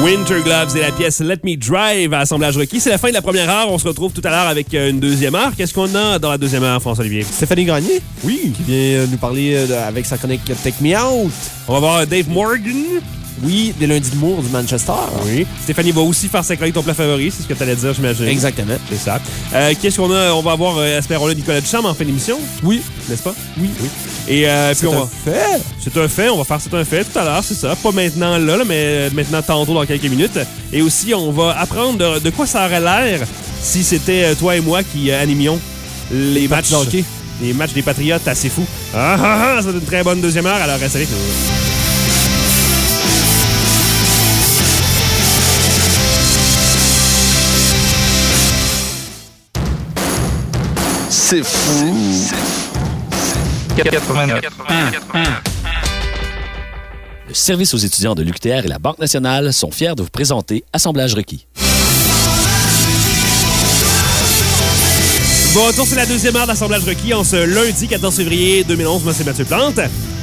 Winter Gloves et la pièce Let Me Drive à Assemblage Requis. C'est la fin de la première heure. On se retrouve tout à l'heure avec une deuxième heure. Qu'est-ce qu'on a dans la deuxième heure, François-Olivier? Stéphanie Gagné. Oui. Qui vient nous parler de, avec sa chronique Take Me Out. On va voir Dave Morgan. Oui, des lundis de Moore du Manchester. Oui. Stéphanie va aussi faire sa chronique Ton plat favori, c'est ce que tu allais dire, j'imagine. Exactement. C'est ça. Euh, Qu'est-ce qu'on a? On va avoir, euh, espérons-le, Nicolas Duchamp en fin d'émission. Oui. N'est-ce pas? Oui. Oui. Et euh, puis C'est on un va... fait. C'est un fait. On va faire C'est un fait tout à l'heure, c'est ça. Pas maintenant là, là, mais maintenant tantôt dans quelques minutes. Et aussi, on va apprendre de, de quoi ça aurait l'air si c'était toi et moi qui euh, animions les matchs de hockey. Les matchs des Patriotes, assez fou. Ah ah ah! C'est une très bonne deuxième heure, alors restez avec nous. C'est fou. quatre-vingt-neuf. Le service aux étudiants de l'U Q T R et la Banque nationale sont fiers de vous présenter Assemblage requis. Bon retour, c'est la deuxième heure d'Assemblage requis en ce lundi quatorze février deux mille onze. Moi, c'est Mathieu Plante.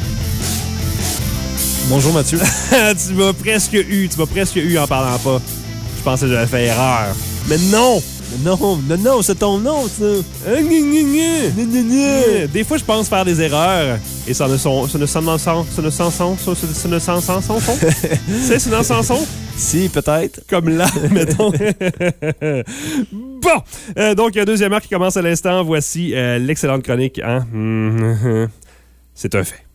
Bonjour Mathieu. tu m'as presque eu, tu m'as presque eu en parlant pas. Je pensais que j'avais fait erreur. Mais non! Non, non, non, c'est ton nom, ça. Des fois, je pense faire des erreurs et ça ne sont, ça ne s'en sent, ça ne s'en sent, ça ne s'en sent, son son. C'est, c'est dans son son. Si, peut-être. Comme là, mettons. Bon, euh, donc deuxième heure qui commence à l'instant. Voici euh, l'excellente chronique. Hein? Mm-hmm. C'est un fait.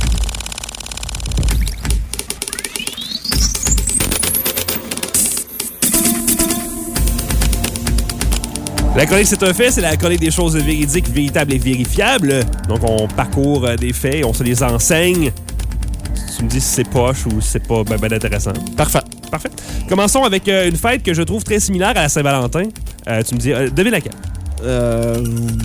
La chronique, c'est un fait, c'est la chronique des choses véridiques, véritables et vérifiables. Donc, on parcourt euh, des faits, on se les enseigne. Tu me dis si c'est poche ou si c'est pas ben, ben intéressant. Parfait. Parfait. Commençons avec euh, une fête que je trouve très similaire à la Saint-Valentin. Euh, tu me dis, euh, devine laquelle? Euh...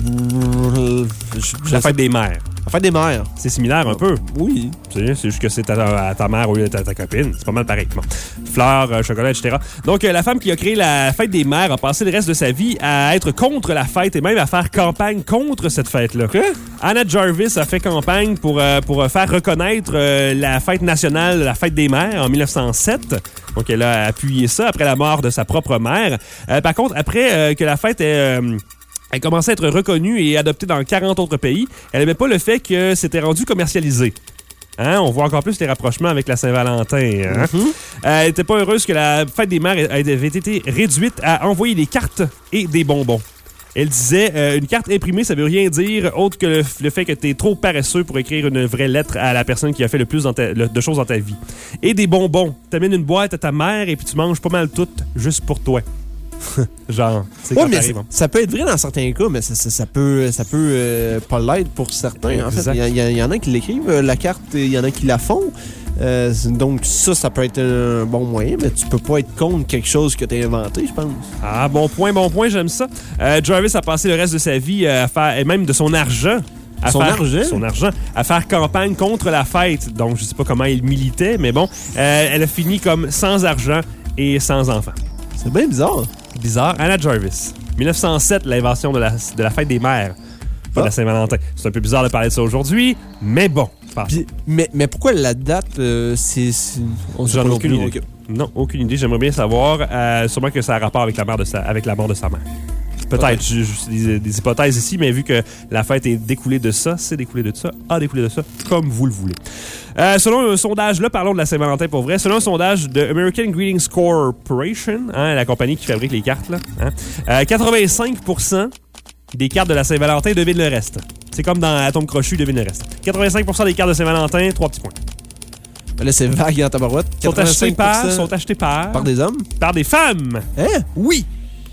Je, La fête des mères. La fête des mères. C'est similaire un peu. Oui. Tu sais, c'est juste que c'est à, à ta mère au lieu de ta, ta copine. C'est pas mal pareil. Bon. Fleurs, euh, chocolat, et cetera. Donc, euh, la femme qui a créé la fête des mères a passé le reste de sa vie à être contre la fête et même à faire campagne contre cette fête-là. Quoi? Anna Jarvis a fait campagne pour, euh, pour faire reconnaître euh, la fête nationale, la fête des mères, en mille neuf cent sept. Donc, elle a appuyé ça après la mort de sa propre mère. Euh, par contre, après euh, que la fête est... Euh, Elle commençait à être reconnue et adoptée dans quarante autres pays. Elle n'aimait pas le fait que c'était rendu commercialisé. Hein? On voit encore plus les rapprochements avec la Saint-Valentin. Hein? Mm-hmm. Euh, elle n'était pas heureuse que la fête des mères avait été réduite à envoyer des cartes et des bonbons. Elle disait, euh, une carte imprimée, ça veut rien dire autre que le, le fait que tu es trop paresseux pour écrire une vraie lettre à la personne qui a fait le plus dans ta, le, de choses dans ta vie. Et des bonbons. Tu amènes une boîte à ta mère et puis tu manges pas mal tout juste pour toi. Genre, c'est ouais, quand mais t'arrives, hein. ça peut être vrai dans certains cas, mais ça, ça, ça peut, ça peut euh, pas l'être pour certains. En fait, il y, y, y en a qui l'écrivent, euh, la carte, il y en a qui la font. Euh, donc ça, ça peut être un bon moyen, mais tu peux pas être contre quelque chose que tu as inventé, je pense. Ah, bon point, bon point, j'aime ça. Euh, Jarvis a passé le reste de sa vie à faire, et même de son argent, à son faire, argent? Son argent, à faire campagne contre la fête. Donc, je sais pas comment il militait, mais bon, euh, elle a fini comme sans argent et sans enfants. C'est bien bizarre. Bizarre. Anna Jarvis. mille neuf cent sept, l'invention de la, de la fête des mères. Pas de la Saint-Valentin. C'est un peu bizarre de parler de ça aujourd'hui, mais bon. Puis, mais, mais pourquoi la date, euh, c'est... c'est... On J'en ai aucune idée. Non, aucune idée. J'aimerais bien savoir. Euh, sûrement que ça a rapport avec la, mère de sa, avec la mort de sa mère. Peut-être. Je, je, des, des hypothèses ici, mais vu que la fête est découlée de ça, c'est découlé de ça, a découlé de ça, comme vous le voulez. Euh, selon un sondage, là, parlons de la Saint-Valentin pour vrai, selon un sondage de American Greetings Corporation, hein, la compagnie qui fabrique les cartes, là, hein, euh, quatre-vingt-cinq pour cent des cartes de la Saint-Valentin devinent le reste. C'est comme dans Atome Crochu, devine le reste. quatre-vingt-cinq pour cent des cartes de Saint-Valentin, trois petits points. Ben là, c'est vague en tabarouette. Sont achetés par, sont achetés par... Par des hommes? Par des femmes. Hein? Oui!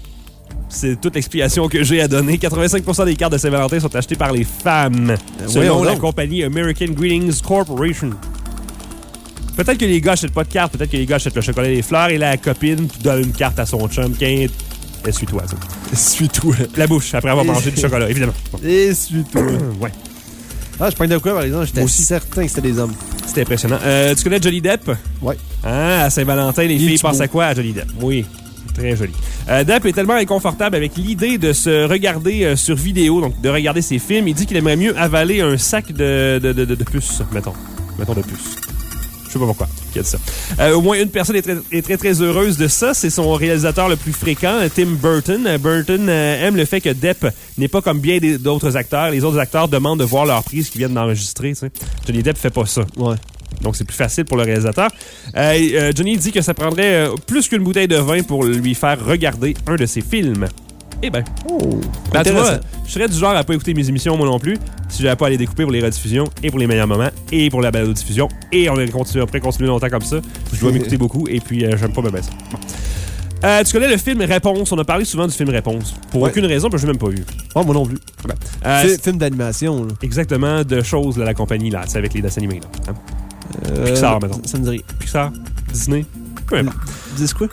C'est toute l'explication que j'ai à donner. quatre-vingt-cinq pour cent des cartes de Saint-Valentin sont achetées par les femmes, ben selon la donc. compagnie American Greetings Corporation. Peut-être que les gars achètent pas de cartes, peut-être que les gars achètent le chocolat et les fleurs, et la copine donne une carte à son chum. Qu'un... Essuie-toi, ça. Essuie-toi. La bouche, après avoir mangé du chocolat, évidemment. Bon. Essuie-toi. Ouais. Ah, je parle de quoi, par exemple? J'étais certain que c'était des hommes. C'était impressionnant. Euh, tu connais Johnny Depp? Ouais. Hein, à Saint-Valentin, les Il filles est pensent beau. à quoi à Johnny Depp? Oui. Très joli. Euh, Depp est tellement inconfortable avec l'idée de se regarder euh, sur vidéo, donc de regarder ses films. Il dit qu'il aimerait mieux avaler un sac de, de, de, de, de puces, mettons. Mettons de puces. Je sais pas pourquoi il a dit ça. Euh, au moins une personne est très, est très, très heureuse de ça. C'est son réalisateur le plus fréquent, Tim Burton. Burton euh, aime le fait que Depp n'est pas comme bien des, d'autres acteurs. Les autres acteurs demandent de voir leur prise qu'ils viennent d'enregistrer. T'sais. Johnny Depp fait pas ça. Ouais. Donc, c'est plus facile pour le réalisateur. Euh, euh, Johnny dit que ça prendrait euh, plus qu'une bouteille de vin pour lui faire regarder un de ses films. Eh ben. Oh, ben, tu vois, je serais du genre à pas écouter mes émissions, moi non plus, si j'avais pas à les découper pour les rediffusions et pour les meilleurs moments et pour la balado-diffusion. Et on va continuer, après continuer longtemps comme ça. Je dois m'écouter beaucoup et puis euh, j'aime pas me baisser. Bon. Euh, tu connais le film Réponse? On a parlé souvent du film Réponse. Pour ouais. aucune raison, parce que je l'ai même pas vu. Oh, moi non plus. Ben, euh, F- film d'animation. Là. Exactement, de choses, là, la compagnie, là, avec les dessins animés. Là, hein? euh, Pixar, mettons. Ça me dit rien. Pixar, Disney. Peu Dis quoi?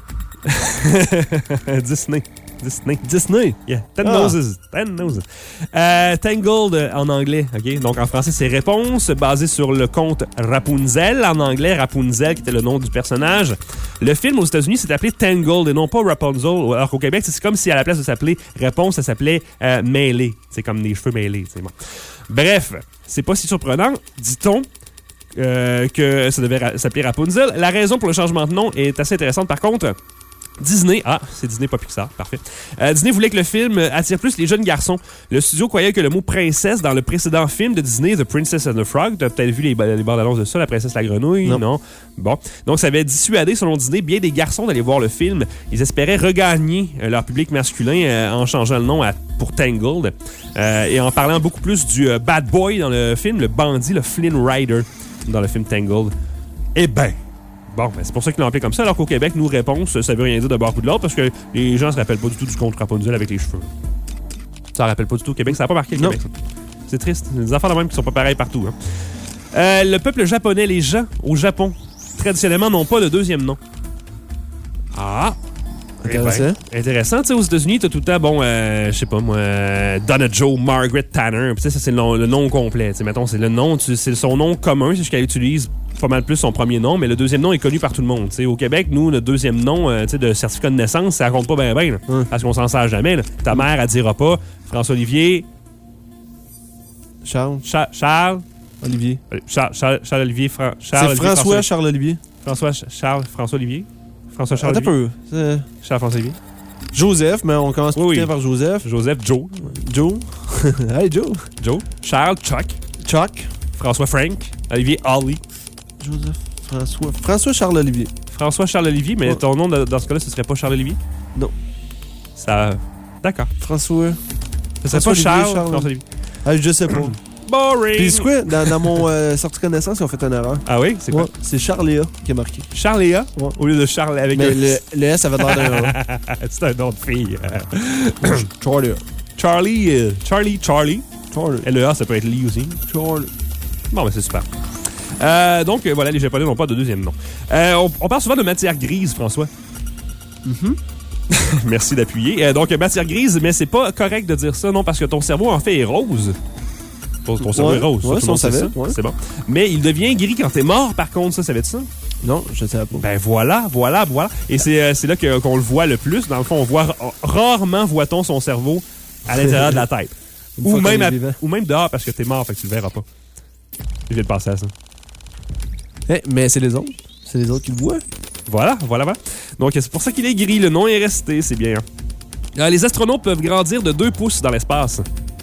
Disney. Disney. Disney. Yeah. Ten ah. Noses. Ten Noses. Euh, Tangled euh, en anglais. OK? Donc en français, c'est Réponse, basé sur le conte Rapunzel. En anglais, Rapunzel, qui était le nom du personnage. Le film aux États-Unis s'est appelé Tangled et non pas Rapunzel. Alors qu'au Québec, c'est comme si à la place de s'appeler Réponse, ça s'appelait euh, Mêlé. C'est comme des cheveux mêlés. C'est bon. Bref, c'est pas si surprenant, dit-on. Euh, que ça devait ra- s'appeler Rapunzel. La raison pour le changement de nom est assez intéressante. Par contre, Disney, ah, c'est Disney, pas Pixar, parfait. Euh, Disney voulait que le film attire plus les jeunes garçons. Le studio croyait que le mot princesse dans le précédent film de Disney, The Princess and the Frog, t'as peut-être vu les, les bandes annonces de ça, La princesse la grenouille, non. non? Bon. Donc, ça avait dissuadé, selon Disney, bien des garçons d'aller voir le film. Ils espéraient regagner euh, leur public masculin euh, en changeant le nom à, pour Tangled euh, et en parlant beaucoup plus du euh, bad boy dans le film, le bandit, le Flynn Rider dans le film Tangled. Eh ben... Bon, ben c'est pour ça qu'ils l'ont appelé comme ça, alors qu'au Québec, nous, Réponse, ça veut rien dire de bord ou de l'autre, parce que les gens se rappellent pas du tout du conte Rapunzel avec les cheveux. Ça ne rappelle pas du tout au Québec, ça n'a pas marqué le non. Québec. Ça. C'est triste. Des affaires de même qui sont pas pareilles partout. Hein. Euh, le peuple japonais, les gens au Japon, traditionnellement, n'ont pas de deuxième nom. Ah! Intéressant. Ben, intéressant. Tu sais, aux États-Unis, t'as tout le temps, bon, euh, je sais pas moi, euh, Donna Joe Margaret Tanner. Puis, ça, c'est le nom, le nom complet. Tu sais, mettons, c'est le nom, tu, c'est son nom commun, c'est ce qu'elle utilise pas mal plus son premier nom, mais le deuxième nom est connu par tout le monde. T'sais, au Québec, nous, notre deuxième nom euh, de certificat de naissance, ça compte pas bien bien, hum. parce qu'on s'en sert jamais. Là. Ta mère, elle dira pas François-Olivier... Charles. Cha- Charles... Olivier. Charles, Charles, Charles Olivier... Fra- Charles, c'est François, François, Charles Olivier. François Charles François Olivier. François Charles Attends un Olivier. peu. C'est... Charles François Olivier. Joseph, mais on commence tout oui, le oui. temps par Joseph. Joseph, Joe. Joe. Hey, Joe. Joe. Charles, Chuck. Chuck. François Frank. Olivier, Ollie. Joseph. François. François Charles Olivier. François Charles Olivier, mais ouais. ton nom dans ce cas-là, ce serait pas Charles Olivier? Non. Ça. D'accord. François. Ce serait François pas Charles, Charles. François Olivier. Ah, je sais pas. Boring! Puis c'est quoi? Dans, dans mon euh, certificat de naissance, ils ont fait une erreur. Ah oui? C'est quoi? Ouais, c'est Charléa qui est marqué. Charléa? Ouais. Au lieu de Charles avec mais un... le, le S, ça va dans un... C'est un nom de fille. Charléa. Charlie, euh, Charlie, Charlie. Charlie. Et le A, ça peut être Lee aussi. Charlie. Bon, ben c'est super. Euh, donc, euh, voilà, les Japonais n'ont pas de deuxième nom. Euh, on, on parle souvent de matière grise, François. Mm-hmm. Merci d'appuyer. Euh, donc, matière grise, mais c'est pas correct de dire ça, non, parce que ton cerveau, en fait, est rose. Ton, ton cerveau ouais, est rose, ouais, ça, tout le monde sait savait, ça. Ouais. C'est bon. Mais il devient gris quand t'es mort, par contre, ça, savais-tu ça? Non, je ne savais pas. Ben voilà, voilà, voilà. Et c'est, euh, c'est là que, qu'on le voit le plus. Dans le fond, on voit rarement voit-on son cerveau à l'intérieur de la tête. Ou même, à, ou même dehors, parce que t'es mort, fait que tu le verras pas. Je viens de passer à ça. Hey, mais c'est les autres. C'est les autres qui le voient. Voilà, voilà, voilà. Donc, c'est pour ça qu'il est gris. Le nom est resté, c'est bien. Alors, les astronautes peuvent grandir de deux pouces dans l'espace.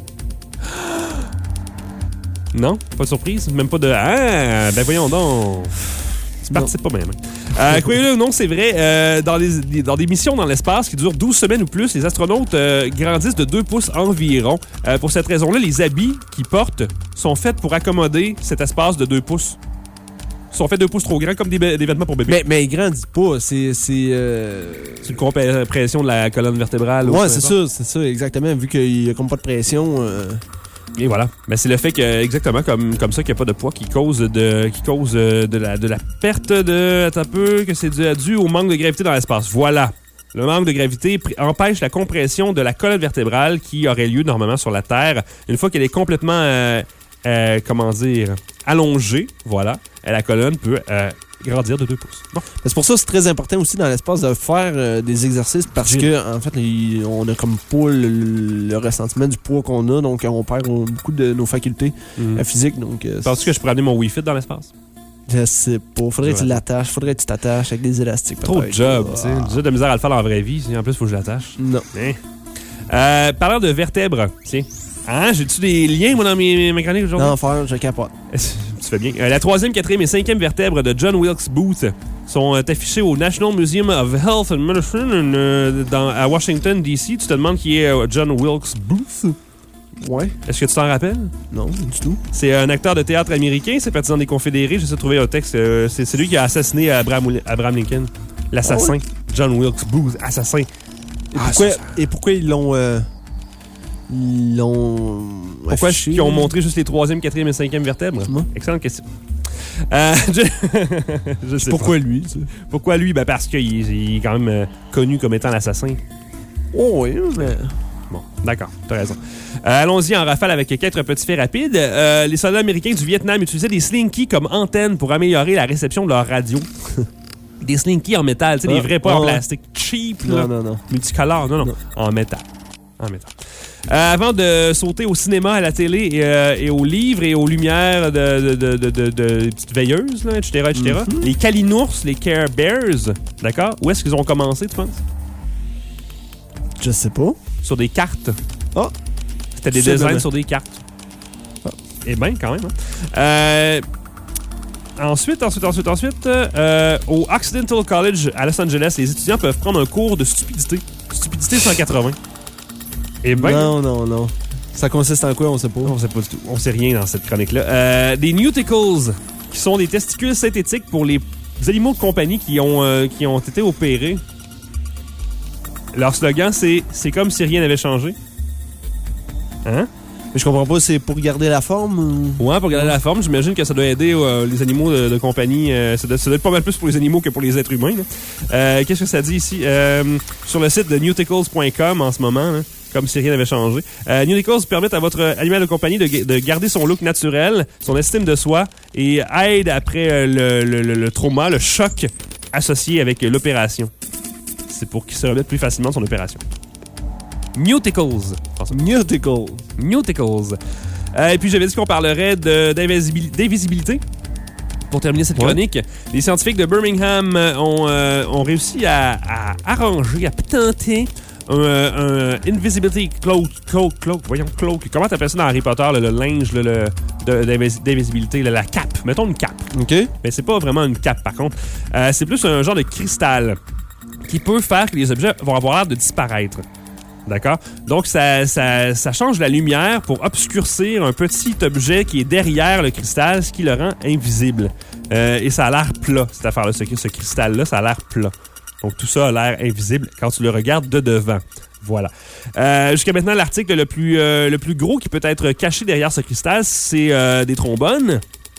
Non? Pas de surprise? Même pas de... Ah! Ben voyons donc! Tu participes pas même. Euh, croyez-le ou non, c'est vrai. Euh, dans, les, dans des missions dans l'espace qui durent douze semaines ou plus, les astronautes euh, grandissent de deux pouces environ. Euh, pour cette raison-là, les habits qu'ils portent sont faits pour accommoder cet espace de deux pouces. Ils sont faits deux pouces trop grands, comme des, des vêtements pour bébé. Mais, mais ils grandissent pas. C'est... C'est, euh... c'est une compression de la colonne vertébrale. Ouais, c'est ça, c'est ça, exactement. Vu qu'il y a comme pas de pression... Euh... Et voilà. Mais c'est le fait que, exactement comme, comme ça, qu'il n'y a pas de poids qui cause de, qui cause de, la, de la perte de... Attends un peu, que c'est dû, dû au manque de gravité dans l'espace. Voilà. Le manque de gravité empêche la compression de la colonne vertébrale qui aurait lieu normalement sur la Terre. Une fois qu'elle est complètement, euh, euh, comment dire, allongée, voilà, la colonne peut euh, grandir de deux pouces. Bon. C'est pour ça que c'est très important aussi dans l'espace de faire euh, des exercices parce oui. que en fait, il, on a comme pas le, le ressentiment du poids qu'on a, donc on perd beaucoup de nos facultés mm. physiques. Donc, euh, penses-tu que je pourrais amener mon Wii Fit dans l'espace? Je sais pas. Faudrait que tu Ouais. l'attaches. Faudrait que tu t'attaches avec des élastiques. Trop de peut-être. job, Ah. tu sais. Déjà de misère à le faire dans la vraie vie. En plus, il faut que je l'attache. Non. Hein? Euh, parlant de vertèbres, tiens. Hein, j'ai-tu des liens, moi, dans mes, mes chroniques aujourd'hui? Non, faire, je capote. Tu fais bien. Euh, la troisième, quatrième et cinquième vertèbres de John Wilkes Booth sont euh, affichées au National Museum of Health and Medicine euh, dans, à Washington, D C. Tu te demandes qui est euh, John Wilkes Booth? Ouais. Est-ce que tu t'en rappelles? Non, du tout. C'est un acteur de théâtre américain, c'est partisan des Confédérés. J'essaie de trouver un texte. euh, c'est, c'est lui qui a assassiné Abraham, Abraham Lincoln. L'assassin. Ah John Wilkes Booth, assassin. Et, Ah, pourquoi, ça, ça. et pourquoi ils l'ont... euh, ils l'ont... Pourquoi affiché? ils ont montré juste les troisième, quatrième et cinquième vertèbres? Moi. Excellente question. Euh, je... je sais Pourquoi pas. lui, tu sais? Pourquoi lui? Ben parce qu'il il est quand même euh, connu comme étant l'assassin. Oh oui, mais... Bon, d'accord, t'as raison. Euh, allons-y en rafale avec quatre petits faits rapides. Euh, les soldats américains du Vietnam utilisaient des slinkies comme antennes pour améliorer la réception de leur radio. Des slinkies en métal, tu sais, Ah, des vrais, pas en ouais. plastique. Cheap, là. Non, non, non. Multicolores, non, non, Non. en métal. En métal. Euh, avant de sauter au cinéma, à la télé et, euh, et aux livres et aux lumières de, de, de, de, de, de petites veilleuses, là, et cetera, et cetera, Mm-hmm. les Kalinours, les Care Bears, d'accord? Où est-ce qu'ils ont commencé, tu penses? Je sais pas. Sur des cartes. Ah! C'était des Possiblement. designs sur des cartes. Eh bien, quand même. Hein? Euh, ensuite, ensuite, ensuite, ensuite, euh, au Occidental College à Los Angeles, les étudiants peuvent prendre un cours de stupidité. Stupidité cent quatre-vingts. Eh bien, Non, non, non. Ça consiste en quoi, on sait pas. on sait pas du tout. On sait rien dans cette chronique-là. Euh, des Newticles, qui sont des testicules synthétiques pour les animaux de compagnie qui ont, euh, qui ont été opérés. Leur slogan, c'est « C'est comme si rien n'avait changé ». Hein? Mais je comprends pas, c'est pour garder la forme ou... Ouais, pour garder la forme, j'imagine que ça doit aider euh, les animaux de, de compagnie. Euh, ça, doit, ça doit être pas mal plus pour les animaux que pour les êtres humains. là. Euh, qu'est-ce que ça dit ici? Euh, sur le site de newticles point com en ce moment, là, comme si rien n'avait changé. Euh, Newticles permettent à votre animal de compagnie de, de garder son look naturel, son estime de soi et aide après euh, le, le, le, le trauma, le choc associé avec euh, l'opération. C'est pour qu'il se remette plus facilement de son opération. Newticles. Newtical. Newticles. Euh, et puis, j'avais dit qu'on parlerait de- d'invisibil- d'invisibilité. Pour terminer cette Ouais. chronique, les scientifiques de Birmingham euh, ont, euh, ont réussi à, à arranger, à patenter un, euh, un invisibility cloak, cloak, cloak, voyons, cloak. Comment t'appelles ça dans Harry Potter, là, le linge là, le, de- d'invis- d'invisibilité, là, la cape. Mettons une cape. OK. Mais c'est pas vraiment une cape, par contre. Euh, c'est plus un genre de cristal qui peut faire que les objets vont avoir l'air de disparaître. D'accord? Donc, ça, ça, ça change la lumière pour obscurcir un petit objet qui est derrière le cristal, ce qui le rend invisible. Euh, et ça a l'air plat, cette affaire-là. Ce, ce cristal-là, ça a l'air plat. Donc, tout ça a l'air invisible quand tu le regardes de devant. Voilà. Euh, jusqu'à maintenant, l'article le plus, euh, le plus gros qui peut être caché derrière ce cristal, c'est euh, des trombones.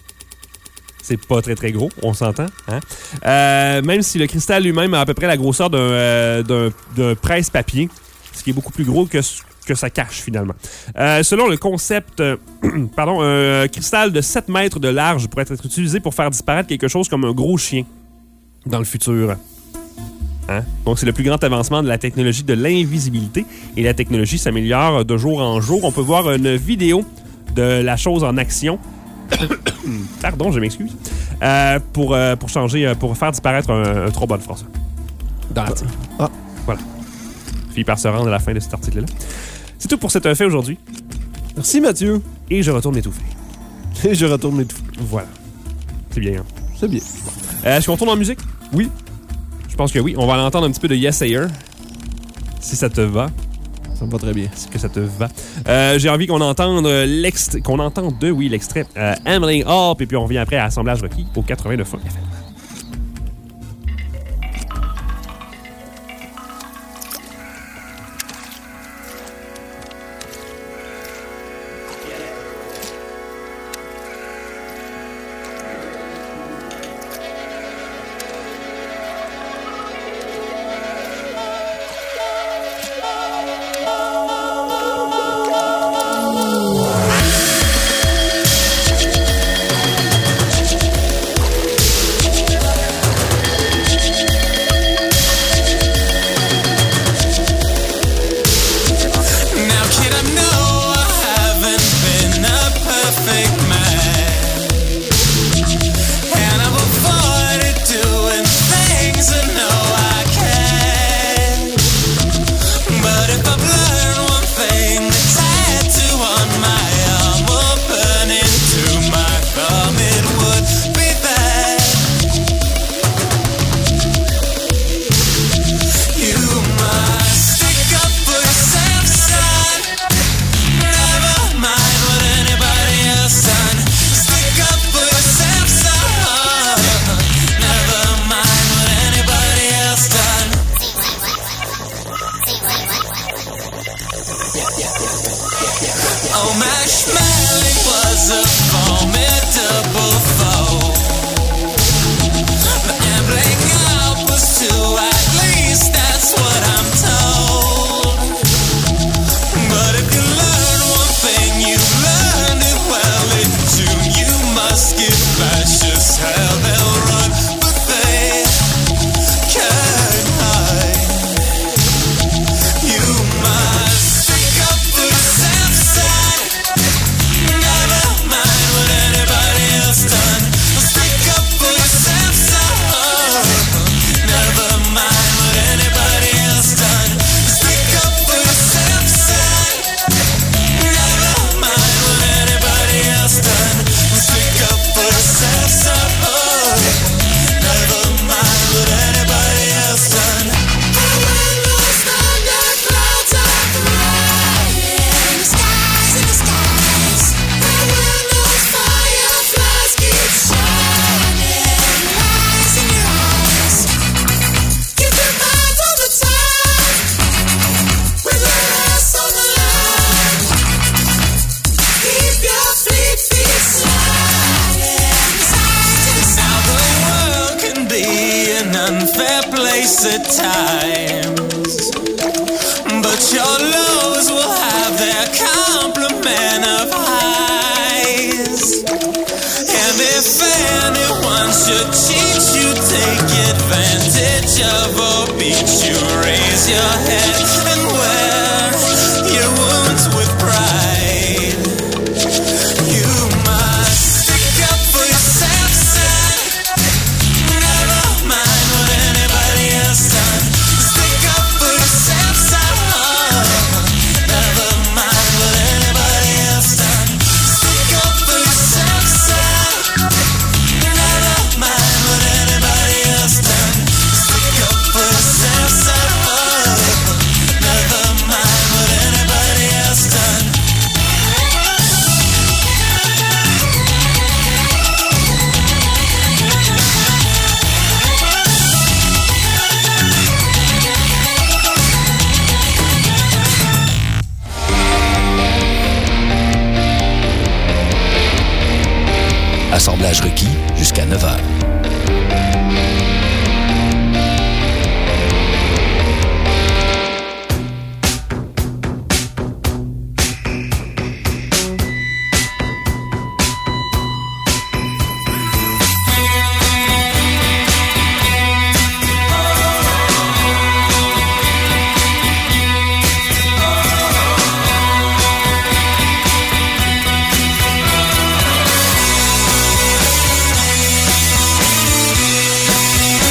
C'est pas très très gros, on s'entend. Hein? Euh, même si le cristal lui-même a à peu près la grosseur d'un, euh, d'un, d'un presse-papier, ce qui est beaucoup plus gros que ce que ça cache finalement. Euh, selon le concept, euh, pardon, un cristal de sept mètres de large pourrait être utilisé pour faire disparaître quelque chose comme un gros chien dans le futur. Hein? Donc, c'est le plus grand avancement de la technologie de l'invisibilité. Et la technologie s'améliore de jour en jour. On peut voir une vidéo de la chose en action. Pardon, je m'excuse. Euh, pour, euh, pour changer, euh, pour faire disparaître un, un trombone français. Dans l'article. Ah. Voilà. Puis par se rendre à la fin de cet article-là. C'est tout pour cet fait aujourd'hui. Merci, Mathieu. Et je retourne m'étouffer. Et je retourne mes tout. Voilà. C'est bien, hein? C'est bien. Euh, est-ce qu'on retourne en musique? Oui. Je pense que oui. On va aller entendre un petit peu de Yes Ayer. Si ça te va. Ça me va très bien. Est-ce que ça te va? Euh, j'ai envie qu'on entende l'extrait, qu'on entende de, oui, l'extrait euh, Hammering Up, et puis on revient après à Assemblage Rocky au quatre-vingt-neuf F M. Thank was a formidable foe. The ambling up was two, at least that's what I'm told. But if you learn one thing, you learned it well. It too, you must give fascists hell. They'll run, but they can't hide. You must stick up for the safe side. Never mind what anybody else done. Stick up for the safe side. Never mind what anybody else done. Stick up for the safe side. Never mind what anybody else done. Stick up for the safe side. Never mind what anybody else done. When those thunder clouds are flying, skies in the skies. And when those fireflies keep shining, lies in your eyes. Keep your mind on the time, with your ass on the line. Keep your fleet feet sliding, side to the side. Now the world can be an unfair place at times, but your lows will have their complement of highs. And if anyone should cheat you, take advantage of or beat you, raise your head and wear your wounds with pride. You must stick up for your safe side. Never mind what anybody else done. Stick up for your safe side. Never mind what anybody else done. Stick up for your safe side. Never mind what anybody else done. Stick up for your safe side. Never mind what anybody else done. Assemblage requis jusqu'à neuf heures. Thank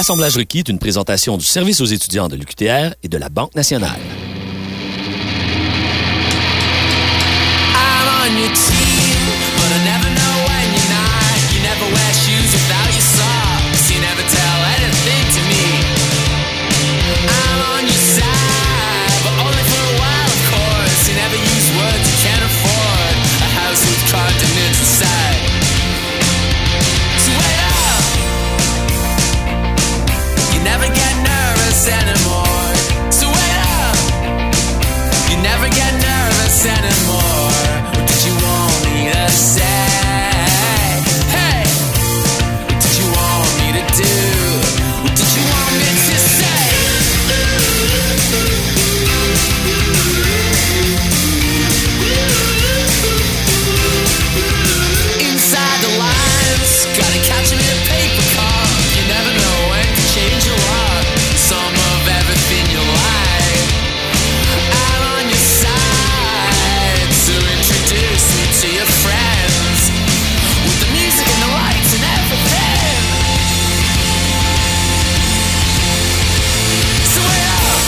Assemblage requis est une présentation du service aux étudiants de l'U Q T R et de la Banque nationale. I'm on your team, but I never know when you're not. You never wear shoes without your socks. You never tell anything to me. I'm on your side, but only for a while, of course. You never use words you can't afford. A house with continents inside. So wait up. You never get nervous anymore. So wait up. You never get nervous anymore. What did you want me to say? Hey, what did you want me to do? What did you want me to say? Inside the lines, gotta catch 'em in a paper car. You never know when to change your heart. Some of everything you like. I'm on your side, so introduce me to your friends. With the music and the lights and everything. So wait up.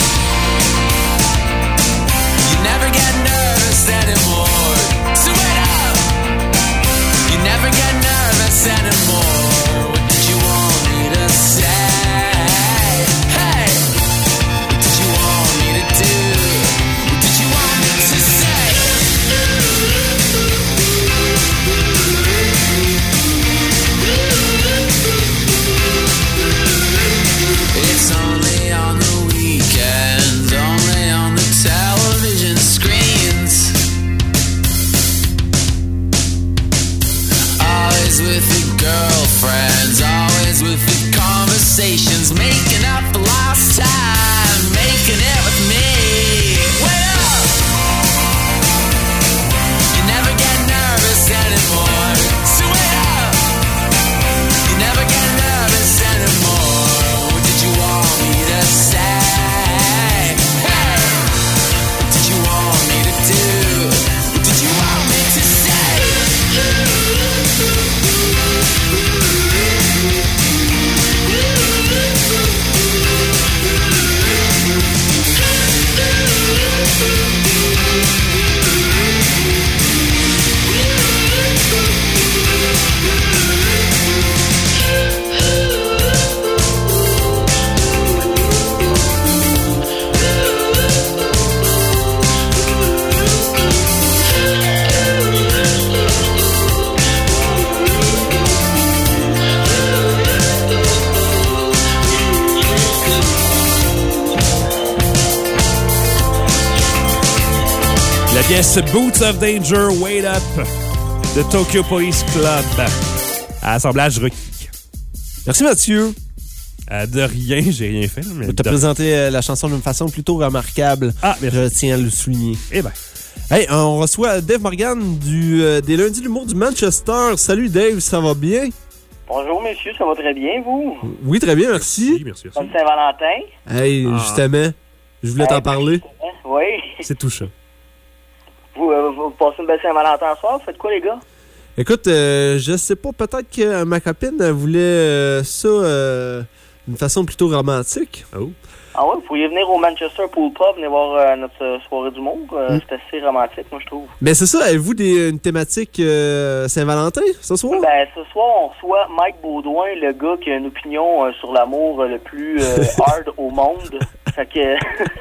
You never get nervous anymore. So wait up. You never get nervous anymore. What did you want me to say? Hey, what did you want me to do? What did you want me to say? It's only on the weekends, only on the television screens. Always with your girlfriends, always with your conversations, making up for lost time, making it with me. Wait up! You never get nervous anymore. So wait up! You never get nervous anymore. What did you want me to say? Hey! What did you want me to do? What did you want me to say? La pièce Boots of Danger, Wait Up de Tokyo Police Club. À assemblage requis. Merci Mathieu. Euh, de rien, j'ai rien fait. Mais Tu as de... présenté euh, la chanson d'une façon plutôt remarquable. Ah, merci. Je tiens à le souligner. Eh ben. Hey, on reçoit Dave Morgan du, euh, des Lundis de l'humour du Manchester. Salut Dave, ça va bien? Bonjour, messieurs, ça va très bien, vous? Oui, très bien, merci. Oui, merci, merci. Bonne Saint-Valentin. Hey, Ah. justement, je voulais t'en Eh, parler. Oui. C'est touchant. Vous, euh, vous passez une belle Saint-Valentin ce soir, vous faites quoi, les gars? Écoute, euh, je sais pas, peut-être que ma copine elle voulait euh, ça euh, d'une façon plutôt romantique. Oh. Ah ouais, vous pourriez venir au Manchester Pool Pub, venir voir euh, notre euh, soirée d'humour. Euh, Mm. C'est assez romantique, moi, je trouve. Mais c'est ça, avez-vous des, une thématique euh, Saint-Valentin ce soir? Ben, ce soir, on reçoit Mike Baudouin, le gars qui a une opinion euh, sur l'amour euh, le plus euh, hard au monde. Fait que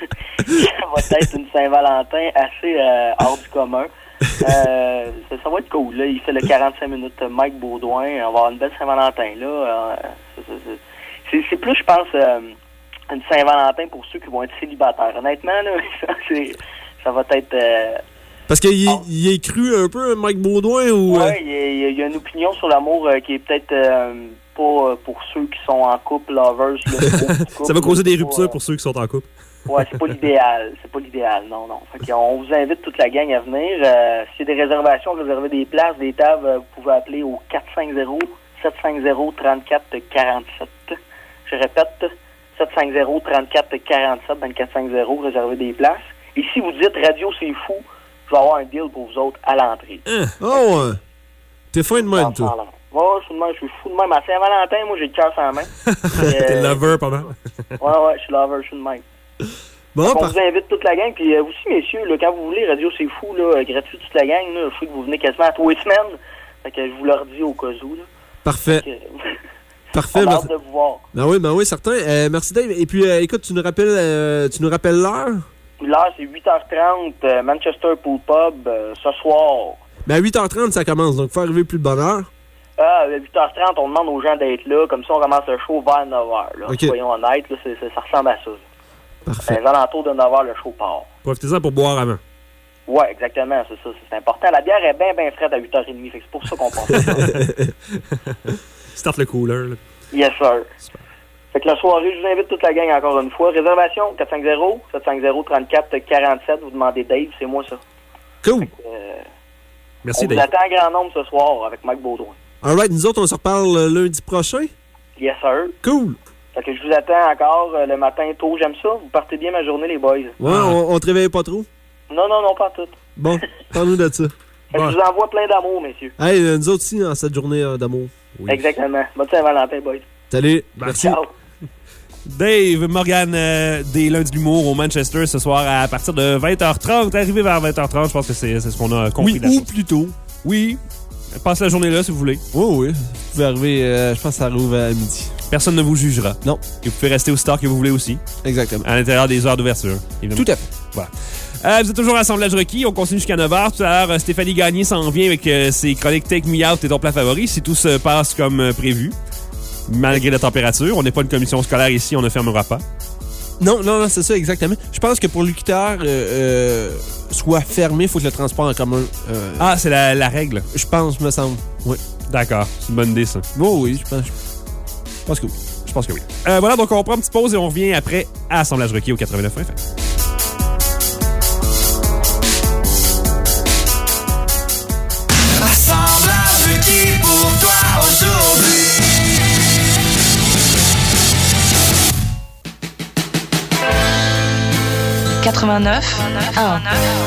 ça va être une Saint-Valentin assez euh, hors du commun. Euh, ça, ça va être cool, là. Il fait le quarante-cinq minutes euh, Mike Baudouin. On va avoir une belle Saint-Valentin, là. Euh, c'est- c'est- c'est, c'est plus, je pense, euh, une Saint-Valentin pour ceux qui vont être célibataires. Honnêtement, là, ça, c'est, ça va être... Euh, Parce qu'il Oh. il est cru un peu, Mike Baudouin, ou... euh, Ouais, il y, a- il y a- il y a une opinion sur l'amour euh, qui est peut-être euh, pas euh, pour ceux qui sont en couple, lovers. Là, couple, Ça va causer des c'est pas, ruptures euh, pour ceux qui sont en couple. Ouais, c'est pas l'idéal. C'est pas l'idéal, non, non. Fait qu'on vous invite toute la gang à venir. Euh, s'il y a des réservations, réserver des places, des tables, euh, vous pouvez appeler au quatre cinq zéro, sept cinq zéro, trente-quatre quarante-sept. Je répète, sept cinq zéro, trente-quatre quarante-sept dans le quatre cinq zéro, réserver des places. Et si vous dites Radio c'est fou, je vais avoir un deal pour vous autres à l'entrée. Oh, ouais. T'es fin de même, toi. Ouais, je suis de même, je suis fou de même. À Saint-Valentin, moi, j'ai le cœur sur la main. T'es euh, lover pendant. Ouais, ouais, je suis lover, je suis de même. Bon, On par... vous invite toute la gang, puis euh, vous aussi, messieurs, là, quand vous voulez, Radio C'est Fou, là, gratuit toute la gang, là, je sais que vous venez quasiment à tous les semaines, fait que je vous le redis au cas où, là. Parfait. Fait que, Parfait. on a Merci. hâte de vous voir. Ben oui, ben oui, certain. Euh, merci Dave. Et puis, euh, écoute, tu nous rappelles, euh, tu nous rappelles l'heure? L'heure, c'est huit heures trente, euh, Manchester Pool Pub, euh, ce soir. Ben à huit heures trente, ça commence, donc faut arriver plus de bonne heure. Ah, à huit heures trente, on demande aux gens d'être là, comme ça on commence le show vers neuf heures, là. Ok. Soyons honnêtes, là, c'est, c'est, ça ressemble à ça. Parfait. Les alentours de neuf heures, le show part. Profitez-en pour boire avant. Ouais, exactement, c'est ça, c'est important. La bière est bien, bien fraîche à huit heures trente, fait que c'est pour ça qu'on pense. Start le cooler. Là. Yes, sir. Super. Fait que la soirée, je vous invite toute la gang encore une fois. Réservation quatre cinq zéro, sept cinq zéro, trente-quatre quarante-sept. Vous demandez Dave, c'est moi ça. Cool. Euh, Merci on vous Dave. attend en grand nombre ce soir avec Mike Baudouin. Alright, nous autres, on se reparle euh, lundi prochain. Yes, sir. Cool. Fait que je vous attends encore euh, le matin tôt, j'aime ça. Vous partez bien ma journée, les boys. Ouais, on, on te réveille pas trop. Non, non, non, pas toutes. Bon, parle-nous de ça. Fait que je vous envoie plein d'amour, messieurs. Hey, euh, nous autres aussi, en cette journée euh, d'amour. Oui. Exactement. Bonne Saint-Valentin, boys. Salut. Bye. Merci. Ciao. Dave Morgan euh, des Lundis de l'humour au Manchester ce soir à partir de vingt heures trente. Arrivé vers vingt heures trente, je pense que c'est, c'est ce qu'on a compris. Oui, de la ou chose. plus tôt. Oui. Passe la journée là si vous voulez. Oui, oui. Vous pouvez arriver, euh, je pense que ça arrive à midi. Personne ne vous jugera. Non. Et vous pouvez rester au store que vous voulez aussi, Exactement. à l'intérieur des heures d'ouverture. Évidemment. Tout à fait. Voilà. Euh, vous êtes toujours à Assemblage requis. On continue jusqu'à neuf heures. Tout à l'heure, euh, Stéphanie Gagné s'en vient avec euh, ses chroniques Take Me Out et ton plat favori. Si tout se passe comme euh, prévu, malgré la température. On n'est pas une commission scolaire ici, on ne fermera pas. Non, non, non, c'est ça, exactement. Je pense que pour l'U Q T R, euh, euh, soit fermé, il faut que le transport en commun... Euh, Ah, c'est la, la règle. Je pense, me semble. Oui. D'accord. C'est une bonne idée, ça. Oh, oui, je pense, je pense que oui. Je pense que oui. Euh, voilà, donc on prend une petite pause et on revient après à Assemblage requis au quatre-vingt-neuf F M. Assemblage requis pour toi aujourd'hui. quatre-vingt-neuf, un.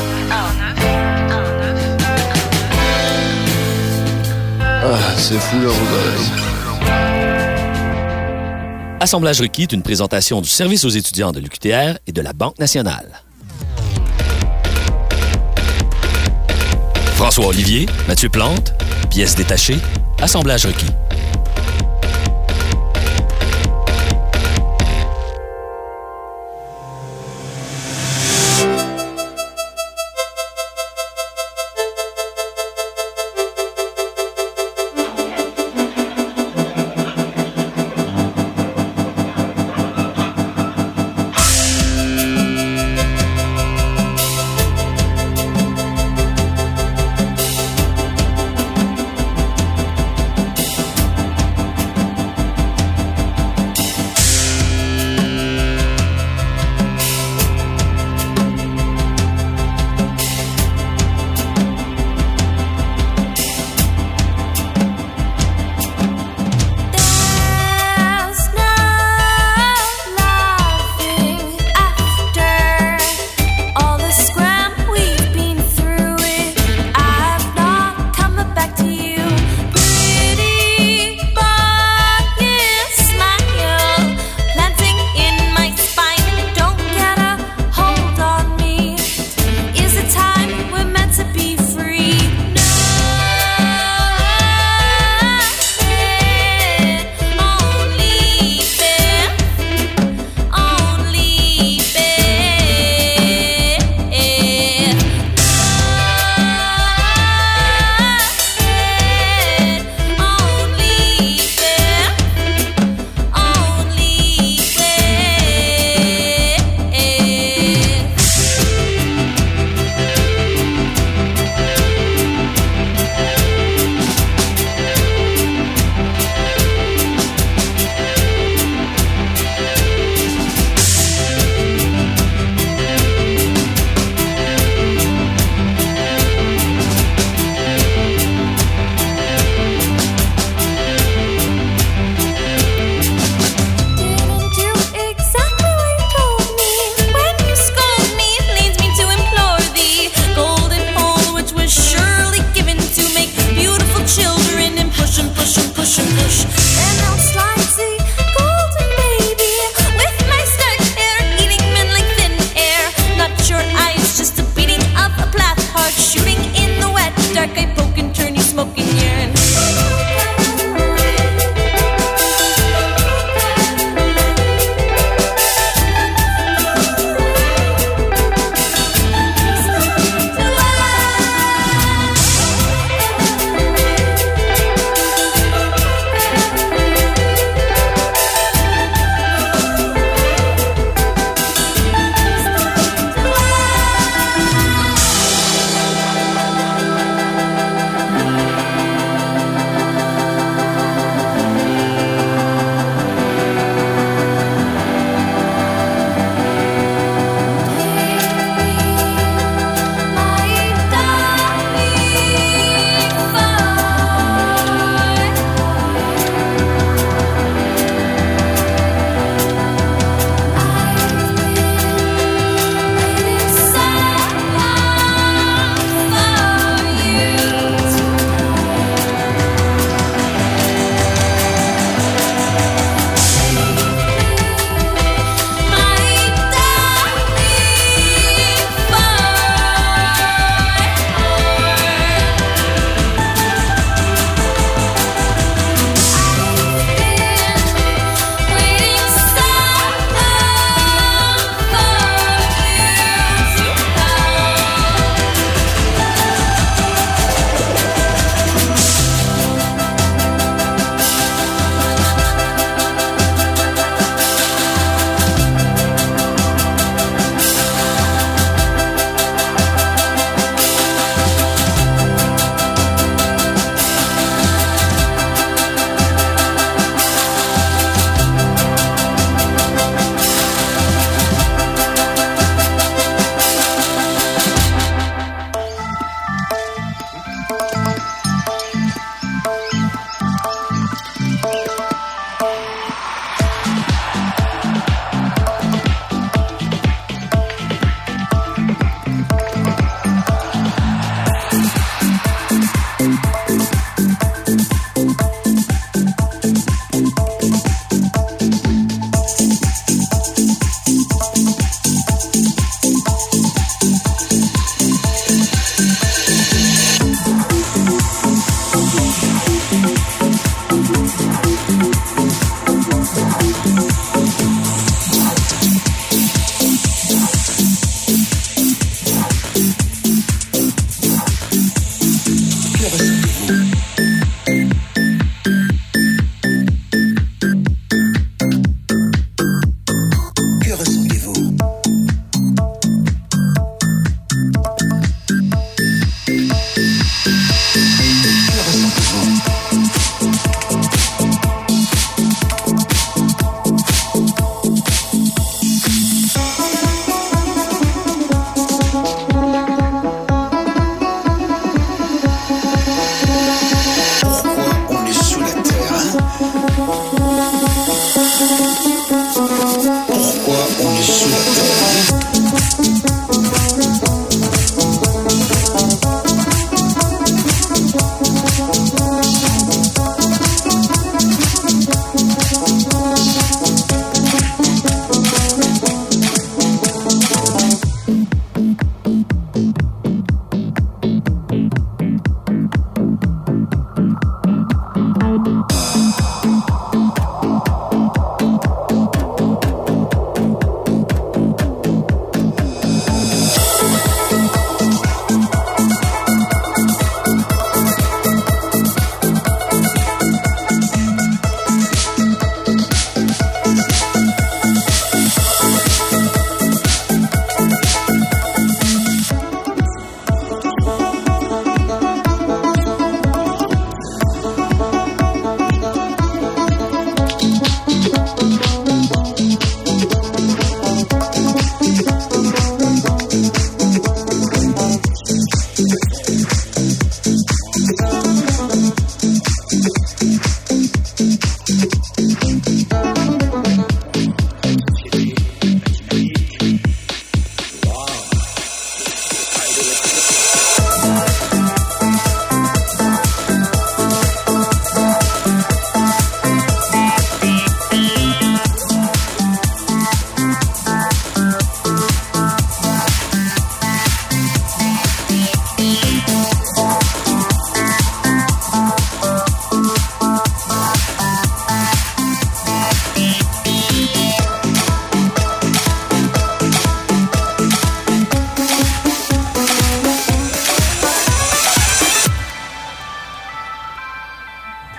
Ah, c'est fou le rodage. Assemblage requis est une présentation du service aux étudiants de l'U Q T R et de la Banque nationale. François Olivier, Mathieu Plante, pièces détachées, Assemblage requis. dark, I poke and turn you smoking urine.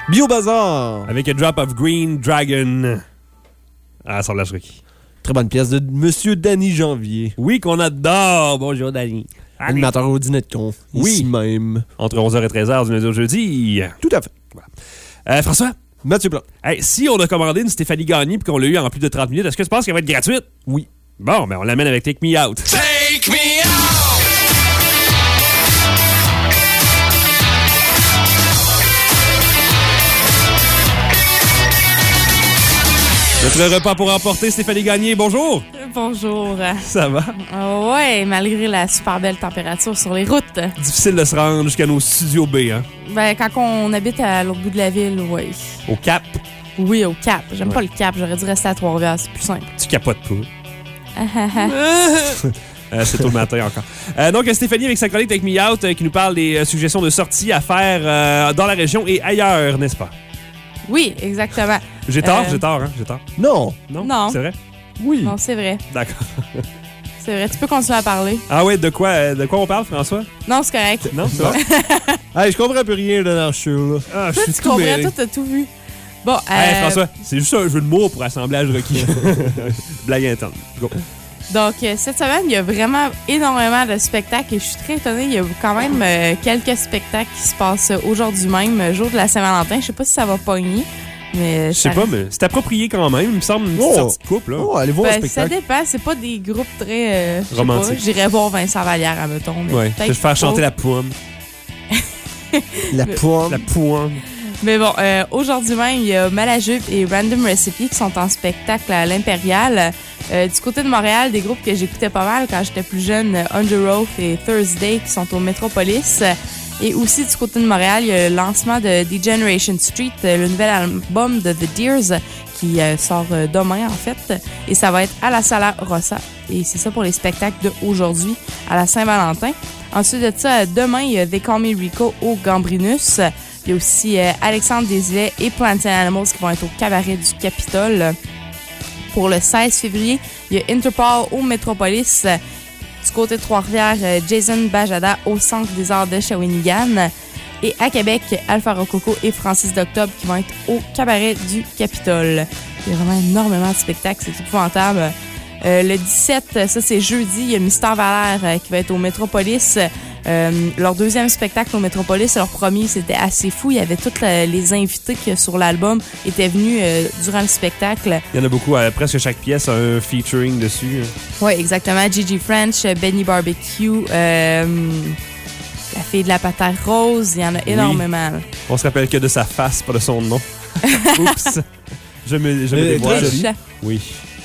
Bio Bazar. Avec A Drop of Green Dragon. À Assemblage Requis. Très bonne pièce de Monsieur Danny Janvier. Oui, qu'on adore. Bonjour, Danny. Animateur au dîner de con. Oui. Ici même. Entre onze heures et treize heures du lundi au jeudi. Tout à fait. Voilà. Euh, François? Mathieu Plante. Hey, si on a commandé une Stéphanie Gagné puis qu'on l'a eu en plus de trente minutes, est-ce que tu penses qu'elle va être gratuite? Oui. Bon, ben on l'amène avec Take Me Out. Take me out. Notre repas pour emporter, Stéphanie Gagné, bonjour! Bonjour. Ça va? Euh, ouais, malgré la super belle température sur les routes. Difficile de se rendre jusqu'à nos studios B, hein? Ben, quand on habite à l'autre bout de la ville, oui. Au Cap? Oui, au Cap. J'aime Ouais. pas le Cap, j'aurais dû rester à Trois-Rivières, c'est plus simple. Tu capotes pas. Euh, c'est tôt le matin encore. Euh, donc, Stéphanie, avec sa collègue Take Me Out, euh, qui nous parle des euh, suggestions de sorties à faire euh, dans la région et ailleurs, n'est-ce pas? Oui, exactement. J'ai tort, Euh, j'ai tort, hein? J'ai tort. Non. Non? Non. C'est vrai? Oui. Non, c'est vrai. D'accord. C'est vrai. Tu peux continuer à parler. Ah ouais, de quoi, euh, de quoi on parle, François? Non, c'est correct. Non, c'est vrai? Hey, je comprends plus rien de l'archure, là. Ah, je Toi, suis tu tout comprends, mêlé. toi, t'as tout vu. Bon, euh, Hey, François, c'est juste un jeu de mots pour assemblage requis. Blague intense. Go. donc, euh, cette semaine, il y a vraiment énormément de spectacles et je suis très étonnée. Il y a quand même euh, quelques spectacles qui se passent aujourd'hui même, euh, jour de la Saint-Valentin. Je sais pas si ça va pogner, mais... Je sais ça- pas, mais c'est approprié quand même. Il me semble une petite Oh. sortie de couple, là. Oh, allez voir Ben, le ça spectacle. dépend, c'est pas des groupes très... Euh, je sais Romantiques. pas, j'irais voir Vincent Vallière, admettons. mais Ouais, peut-être je vais faire chanter pas. la pomme. La pomme. La pomme. Mais bon, euh, aujourd'hui même, il y a Malajup et Random Recipe qui sont en spectacle à l'Impérial. Euh, du côté de Montréal, des groupes que j'écoutais pas mal quand j'étais plus jeune, euh, Under Oath et Thursday qui sont au Metropolis. Et aussi du côté de Montréal, il y a le lancement de Degeneration Street, euh, le nouvel album de The Deers qui euh, sort euh, demain en fait. Et ça va être à la Sala Rossa. Et c'est ça pour les spectacles d'aujourd'hui à la Saint-Valentin. Ensuite de ça, euh, demain, il y a They Call Me Rico au Gambrinus. Il y a aussi euh, Alexandre Desilets et Plants and Animals qui vont être au cabaret du Capitole. Pour le seize février, il y a Interpol au Metropolis. Du côté de Trois-Rivières, euh, Jason Bajada au Centre des Arts de Shawinigan. Et à Québec, Alpha Rococo et Francis d'Octobre qui vont être au cabaret du Capitole. Il y a vraiment énormément de spectacles, c'est épouvantable. Euh, le dix-sept, ça c'est jeudi, il y a Mystère Valère euh, qui va être au Metropolis. Euh, leur deuxième spectacle au Metropolis, leur premier, c'était assez fou. Il y avait tous la- les invités qui, sur l'album, étaient venus euh, durant le spectacle. Il y en a beaucoup. euh, presque chaque pièce a un featuring dessus. Oui, exactement. Gigi French, euh, Benny Barbecue, euh, la fille de la patate rose, il y en a énormément. là. On se rappelle que de sa face, pas de son nom. Oups. Je me, je me Euh, dévoile. très joli. Oui.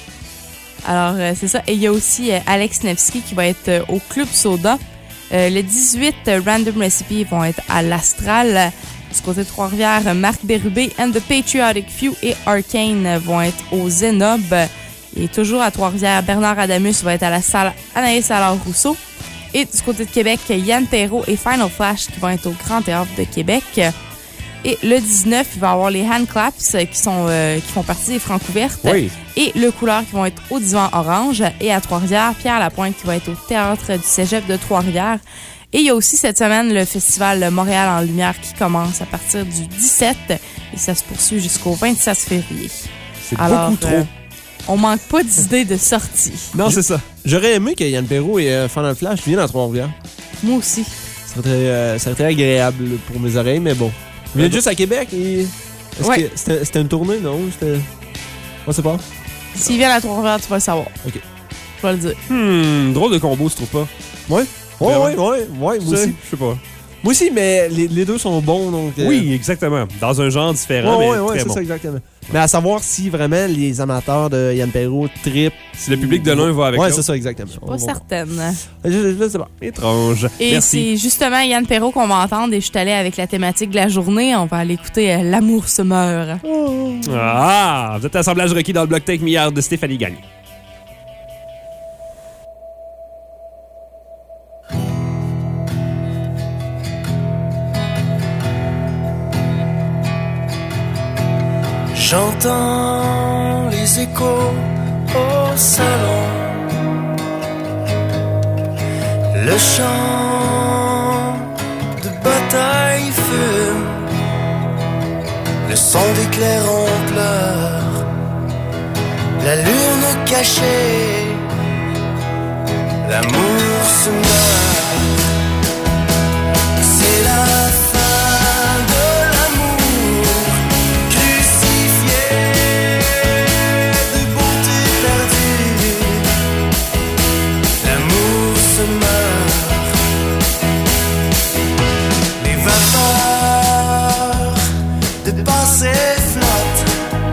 Alors, euh, c'est ça. Et il y a aussi euh, Alex Nevsky qui va être euh, au Club Soda. Euh, le dix-huit, euh, Random Recipe vont être à l'Astral. Du côté de Trois-Rivières, euh, Marc Bérubé and the Patriotic Few et Arcane euh, vont être au Zenob. Et toujours à Trois-Rivières, Bernard Adamus va être à la salle Anaïs Allard-Rousseau. Et du côté de Québec, Yann Perrault et Final Flash qui vont être au Grand Théâtre de Québec. Et le dix-neuf, il va y avoir les Hand Claps euh, qui, sont, euh, qui font partie des Francouvertes. Oui. Et Le Couleur qui vont être au Divan Orange. Et à Trois-Rivières, Pierre Lapointe qui va être au Théâtre du Cégep de Trois-Rivières. Et il y a aussi cette semaine le festival Montréal en Lumière qui commence à partir du dix-sept et ça se poursuit jusqu'au vingt-sept février. C'est Alors, beaucoup trop. euh, on manque pas d'idées de sortie. Non, c'est ça. J'aurais aimé que Yann Perrault et euh, Final Flash viennent à Trois-Rivières. Moi aussi. Ça serait, très, euh, ça serait très agréable pour mes oreilles, mais bon. Ils viennent juste à Québec et... Est-ce Ouais. que c'était c'était une tournée, non? C'était... On sait pas. S'ils viennent à Trois-Rivières, tu vas le savoir. OK. Je vais le dire. Hmm, drôle de combo, tu trouves pas? Ouais? Ouais, Vraiment? ouais, ouais, ouais, moi Tu sais, aussi. Je sais pas. Moi aussi, mais les, les deux sont bons, donc... euh, Oui, exactement. Dans un genre différent, ouais, mais ouais, ouais, très c'est bon. ça, exactement. Mais à savoir si vraiment les amateurs de Yann Perrault trippent... Si le public de l'un va avec Ouais, l'autre. c'est ça, exactement. Pas certaine. Je, je, je sais pas. Étrange. Et Merci. c'est justement Yann Perrault qu'on va entendre et je suis allée avec la thématique de la journée. On va aller écouter euh, L'amour se meurt. Ah, vous êtes à Assemblage requis dans le bloc Take Me Out de Stéphanie Gagné. J'entends les échos au salon, le chant de bataille fume, son d'éclair en pleurs, la lune cachée, l'amour se meurt. C'est la fin de l'amour, crucifié de bonté perdue. L'amour se meurt. Les vapeurs de passé flottent,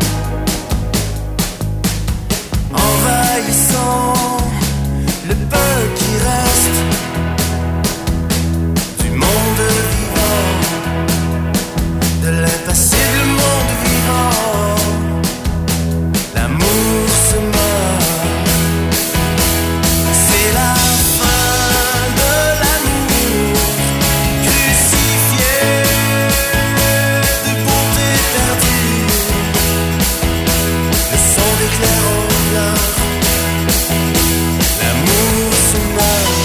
envahissant le peu qui reste du monde vivant, de l'impassible monde vivant. L'amour se meurt. C'est la fin de l'amour, crucifié de bonté perdue. Le son d'éclair en pleurs, l'amour se meurt.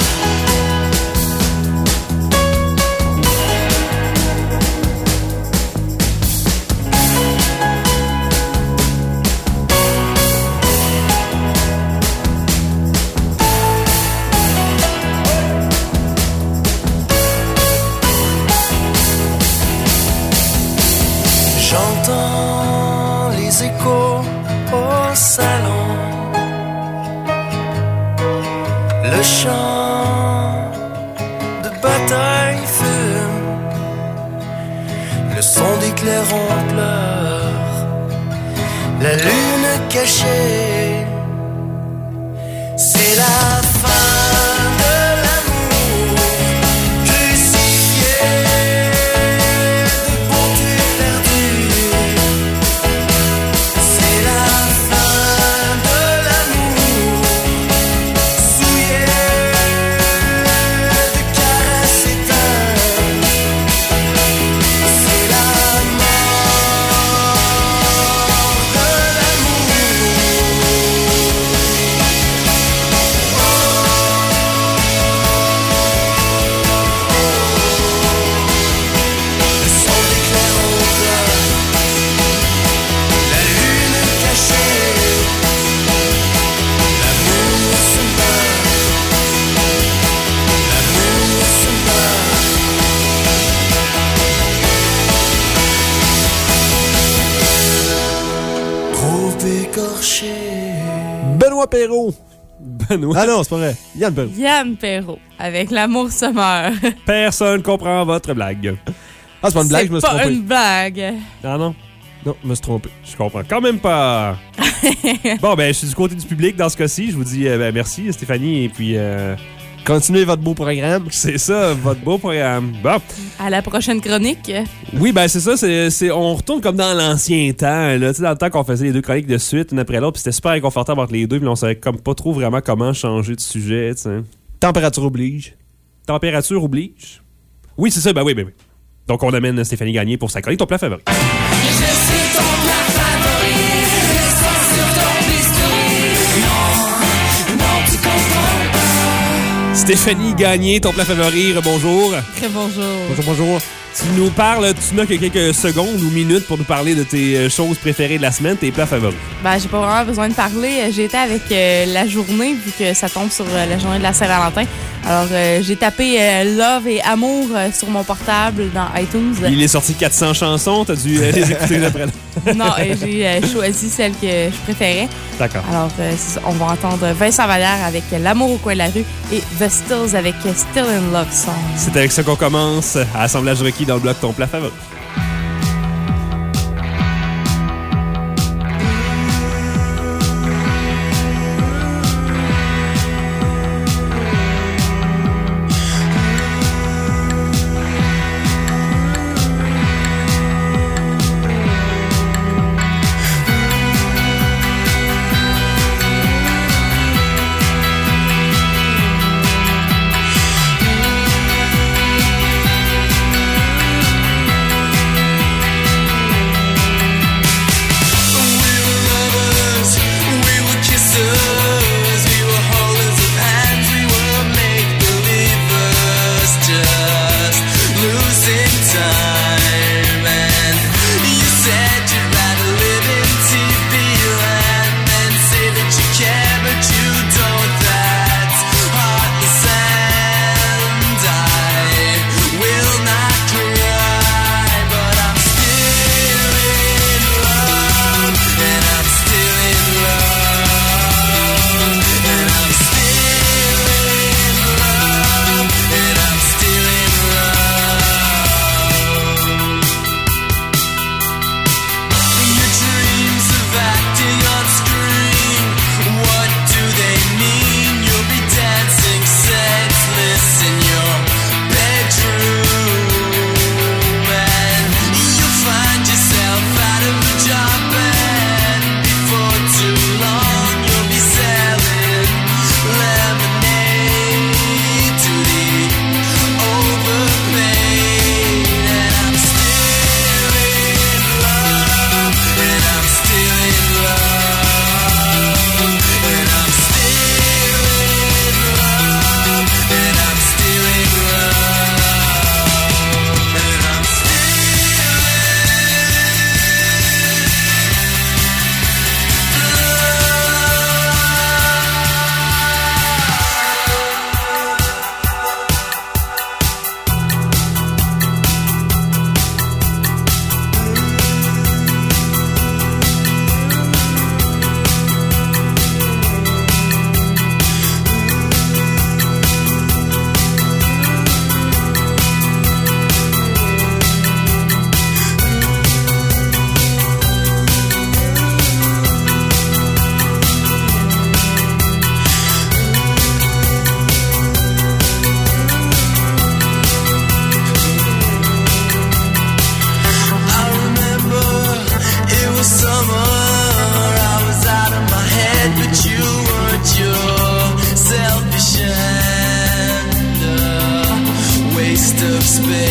J'entends les échos au salon, le chant de bataille fume, le son d'éclair en pleurs, la lune cachée. C'est la fin de l'amour, crucifié de bonté perdue. C'est la fin de l'amour, souillé de caresses éteintes. C'est la mort de l'amour. Le son d'éclair en pleurs, la lune cachée. L'amour se meurt. L'amour se meurt. Trop écorché. Benoît Perrault. Benoît. Ah non, c'est pas vrai. Yann Perrault. Yann Perrault, avec L'amour se meurt. Personne comprend votre blague. Ah, c'est pas une blague, je me suis C'est pas trompé. une blague. Ah non? Non, je me suis trompé. Je comprends quand même pas. Bon, ben, je suis du côté du public dans ce cas-ci. Je vous dis euh, ben, merci, Stéphanie. Et puis, euh, Continuez votre beau programme. c'est ça, votre beau programme. Bon. À la prochaine chronique. Oui, ben, c'est ça. C'est, c'est, on retourne comme dans l'ancien temps. Là. Tu sais, dans le temps qu'on faisait les deux chroniques de suite, une après l'autre. Puis c'était super inconfortable entre les deux. Puis on savait comme pas trop vraiment comment changer de sujet. Tu sais. Température oblige. Température oblige. Oui, c'est ça. Ben oui, ben oui. Donc, on amène Stéphanie Gagné pour sa chronique. Ton plat favori. Stéphanie Gagné, ton plat favori, bonjour. Très bonjour. Bonjour, bonjour. Tu nous parles, tu n'as que quelques secondes ou minutes pour nous parler de tes euh, choses préférées de la semaine, tes plats favoris. Ben, j'ai pas vraiment besoin de parler. J'ai été avec euh, la journée, vu que ça tombe sur euh, la journée de la Saint-Valentin. Alors, euh, j'ai tapé euh, Love et Amour euh, sur mon portable dans iTunes. Il est sorti quatre cents chansons, t'as dû euh, les écouter d'après. Non, et j'ai euh, choisi celle que je préférais. D'accord. Alors, euh, c'est ça. On va entendre Vincent Vallière avec L'amour au coin de la rue et The Stills avec Still in Love Song. C'est avec ça qu'on commence à Assemblage requis dans le bloc ton plat favori. Thank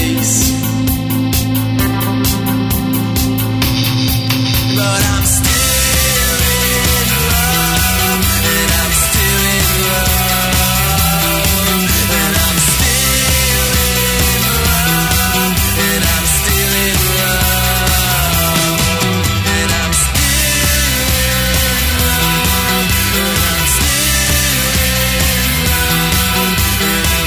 place. But I'm still in love, and I'm still in love, and I'm still in love, and I'm still in love, and I'm still in love, and I'm still in love, and I'm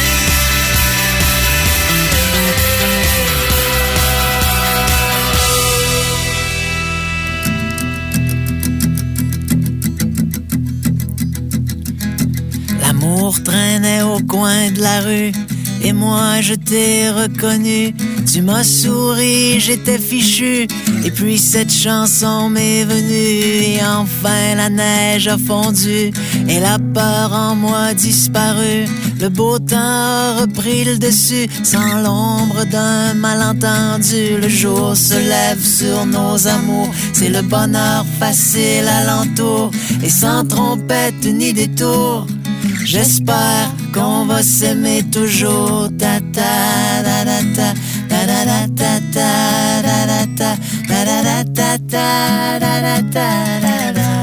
L'amour traînait au coin de la rue et moi je t'ai reconnu. Tu m'as souri, j'étais fichu et puis cette chanson m'est venue. Et enfin la neige a fondu et la peur en moi disparu. Le beau temps a repris le dessus sans l'ombre d'un malentendu. Le jour se lève sur nos amours, c'est le bonheur facile alentour et sans trompette ni détour. J'espère qu'on va s'aimer toujours. Ta ta da da ta da da da ta ta da da ta da da da ta ta da da ta da da.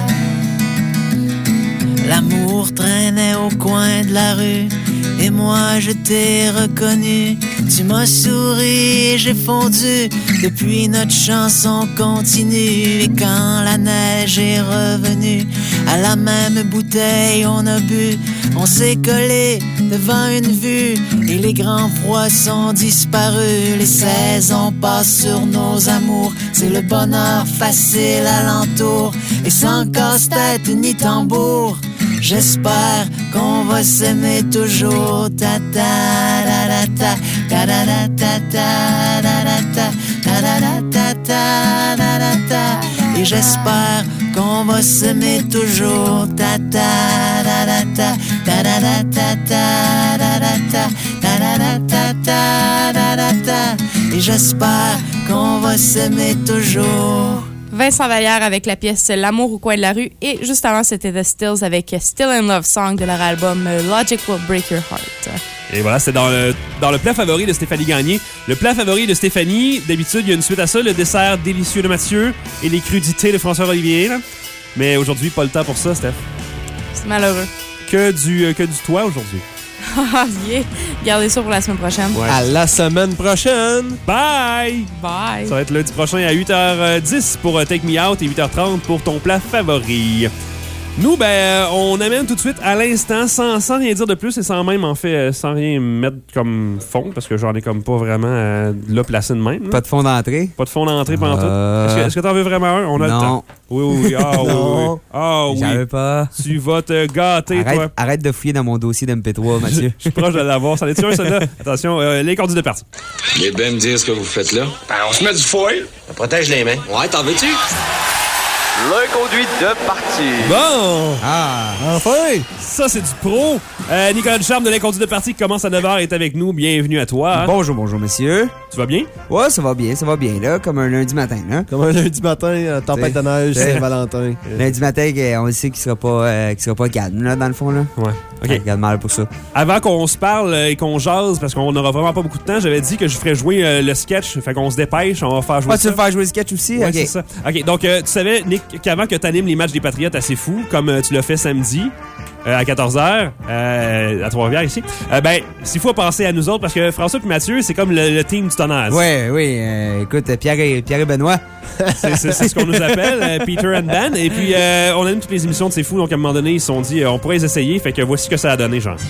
L'amour traînait au coin de la rue et moi je t'ai reconnu. Tu m'as souri et j'ai fondu. Depuis notre chanson continue. Et quand la neige est revenue, à la même bouteille on a bu. On s'est collé devant une vue et les grands froids sont disparus. Les saisons passent sur nos amours. C'est le bonheur facile alentour et sans casse-tête ni tambour. J'espère qu'on va s'aimer toujours. Ta ta da da ta da da da ta ta da da ta da da da ta ta da da ta. Et j'espère qu'on va s'aimer toujours. Ta ta da da ta da da da ta ta da da ta da da da ta ta da da ta. Et j'espère qu'on va s'aimer toujours. Vincent Vallière avec la pièce L'amour au coin de la rue. Et juste avant, c'était The Stills avec Still in Love Song de leur album Logic Will Break Your Heart. Et voilà, c'était dans le, dans le plat favori de Stéphanie Gagné. Le plat favori de Stéphanie, d'habitude, il y a une suite à ça, le dessert délicieux de Mathieu et les crudités de François Olivier. Là. Mais aujourd'hui, pas le temps pour ça, Steph. C'est malheureux. Que du, euh, que du toit aujourd'hui. Ah, yeah. Gardez ça pour la semaine prochaine. Ouais. À la semaine prochaine. Bye! Bye! Ça va être lundi prochain à huit heures dix pour Take Me Out et huit heures trente pour ton plat favori. Nous, ben, on amène tout de suite à l'instant, sans, sans rien dire de plus et sans même, en fait, sans rien mettre comme fond, parce que j'en ai comme pas vraiment euh, là placé de même. Là. Pas de fond d'entrée? Pas de fond d'entrée pendant euh... tout. Est-ce que, est-ce que t'en veux vraiment un? On a non. le temps. Oui, oui, oui. Ah, oui, oui. Ah, oui. J'en veux pas. Tu vas te gâter, arrête, toi. Arrête de fouiller dans mon dossier d'M P trois, Mathieu. Je suis proche de l'avoir. Ça en est-tu un, celui-là? Attention, euh, les conduits de partie. Il est bien me dire ce que vous faites là. Ben, on se met du foil. Ça protège les mains. Ouais, t'en veux-tu? Le conduit de partie. Bon! Ah! Enfin! Ça, c'est du pro. Euh, Nicolas Ducharme de l'Inconduit de partie qui commence à neuf heures est avec nous. Bienvenue à toi. Hein? Bonjour, bonjour, monsieur. Tu vas bien? Ouais, ça va bien, ça va bien, là, comme un lundi matin, là. Comme un lundi matin, euh, tempête de neige, Saint-Valentin. Lundi matin, on le sait qu'il sera pas, euh, qu'il sera pas calme, là, dans le fond, là. Ouais. OK. Il y a de mal pour ça. Avant qu'on se parle et qu'on jase, parce qu'on n'aura vraiment pas beaucoup de temps, j'avais dit que je ferais jouer euh, le sketch. Fait qu'on se dépêche, on va faire jouer ah, ça. tu veux faire jouer le sketch aussi? Ouais, OK. c'est ça. OK, donc, euh, tu savais, Nick, qu'avant que tu animes les matchs des Patriotes assez fous, comme euh, tu l'as fait samedi, euh, à quatorze heures, euh, à Trois-Rivières, ici, euh, ben, s'il faut penser à nous autres, parce que François et Mathieu, c'est comme le, le team du tonnage. Oui, oui. Euh, écoute, Pierre et, Pierre et Benoît. C'est, c'est, c'est ce qu'on nous appelle, euh, Peter and Dan. Et puis, euh, on anime toutes les émissions de C'est Fou, donc à un moment donné, ils se sont dit, euh, on pourrait les essayer, fait que voici ce que ça a donné, genre.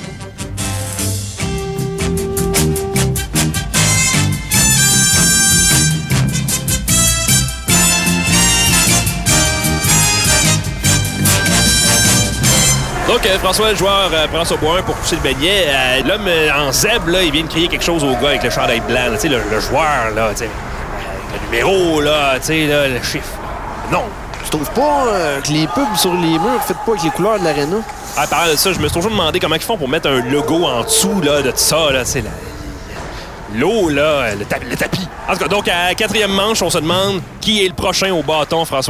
Donc, euh, François, le joueur, euh, prend son bois pour pousser le beignet. Euh, l'homme euh, en zèbre, là, il vient de crier quelque chose au gars avec le chandail blanc. Tu sais, le, le joueur, là, tu sais, euh, le numéro, là, tu sais, là, le chiffre. Non. Tu trouves pas euh, que les pubs sur les murs faites pas avec les couleurs de l'aréna? Ah, parlant de ça, je me suis toujours demandé comment ils font pour mettre un logo en dessous, là, de tout ça, là, tu sais, l'eau, là, le, ta- le tapis. En tout cas, donc, à la quatrième manche, on se demande qui est le prochain au bâton, François.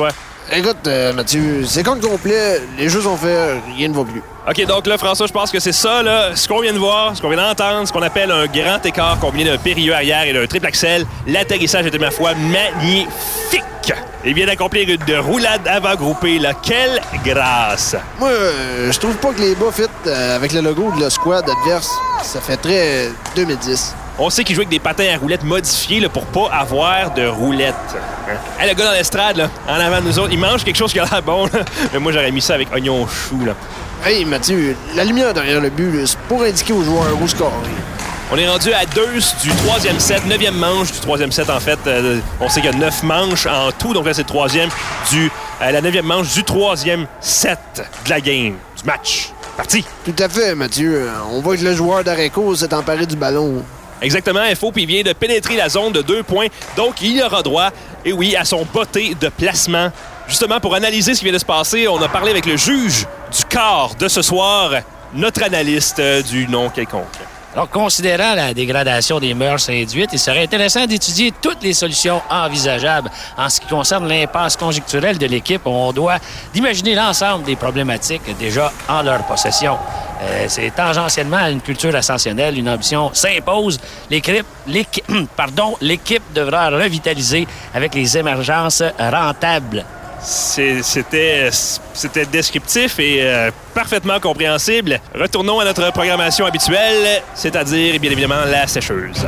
Écoute, euh, Mathieu, c'est compte complet, les jeux sont faits, rien ne va plus. OK, donc là, François, je pense que c'est ça, là, ce qu'on vient de voir, ce qu'on vient d'entendre, ce qu'on appelle un grand écart combiné d'un périlleux arrière et d'un triple axel. L'atterrissage était, ma foi, magnifique. Et vient d'accomplir une roulade avant-groupée, là. Quelle grâce! Moi, euh, je trouve pas que les bas fit euh, avec le logo de la squad adverse. Ça fait très euh, deux mille dix. On sait qu'il joue avec des patins à roulettes modifiés là, pour pas avoir de roulettes. Hein? Hey, le gars dans l'estrade, là, en avant de nous autres, il mange quelque chose qui a l'air bon. Là. Mais moi, j'aurais mis ça avec oignon chou. Là. Hey, Mathieu, la lumière derrière le but, là, c'est pour indiquer aux joueurs où scorer. On est rendu à deux du troisième set, neuvième manche du troisième set, en fait. Euh, on sait qu'il y a neuf manches en tout, donc là, c'est le troisième du... Euh, la neuvième manche du troisième set de la game, du match. Parti! Tout à fait, Mathieu. On voit que le joueur d'Areco s'est emparé du ballon. Exactement, F O, puis il vient de pénétrer la zone de deux points. Donc, il aura droit, et oui, à son botté de placement. Justement, pour analyser ce qui vient de se passer, on a parlé avec le juge du quart de ce soir, notre analyste euh, du nom quelconque. Alors, considérant la dégradation des mœurs induites, il serait intéressant d'étudier toutes les solutions envisageables. En ce qui concerne l'impasse conjecturelle de l'équipe, on doit d'imaginer l'ensemble des problématiques déjà en leur possession. Euh, c'est tangentiellement à une culture ascensionnelle, une ambition s'impose. L'équipe, l'équipe, pardon, l'équipe devra revitaliser avec les émergences rentables. C'est, c'était, c'était descriptif et euh, parfaitement compréhensible. Retournons à notre programmation habituelle, c'est-à-dire, bien évidemment, la sécheuse.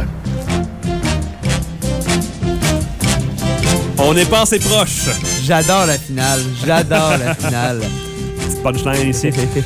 On est passé proche. J'adore la finale. J'adore la finale. Punchline ici.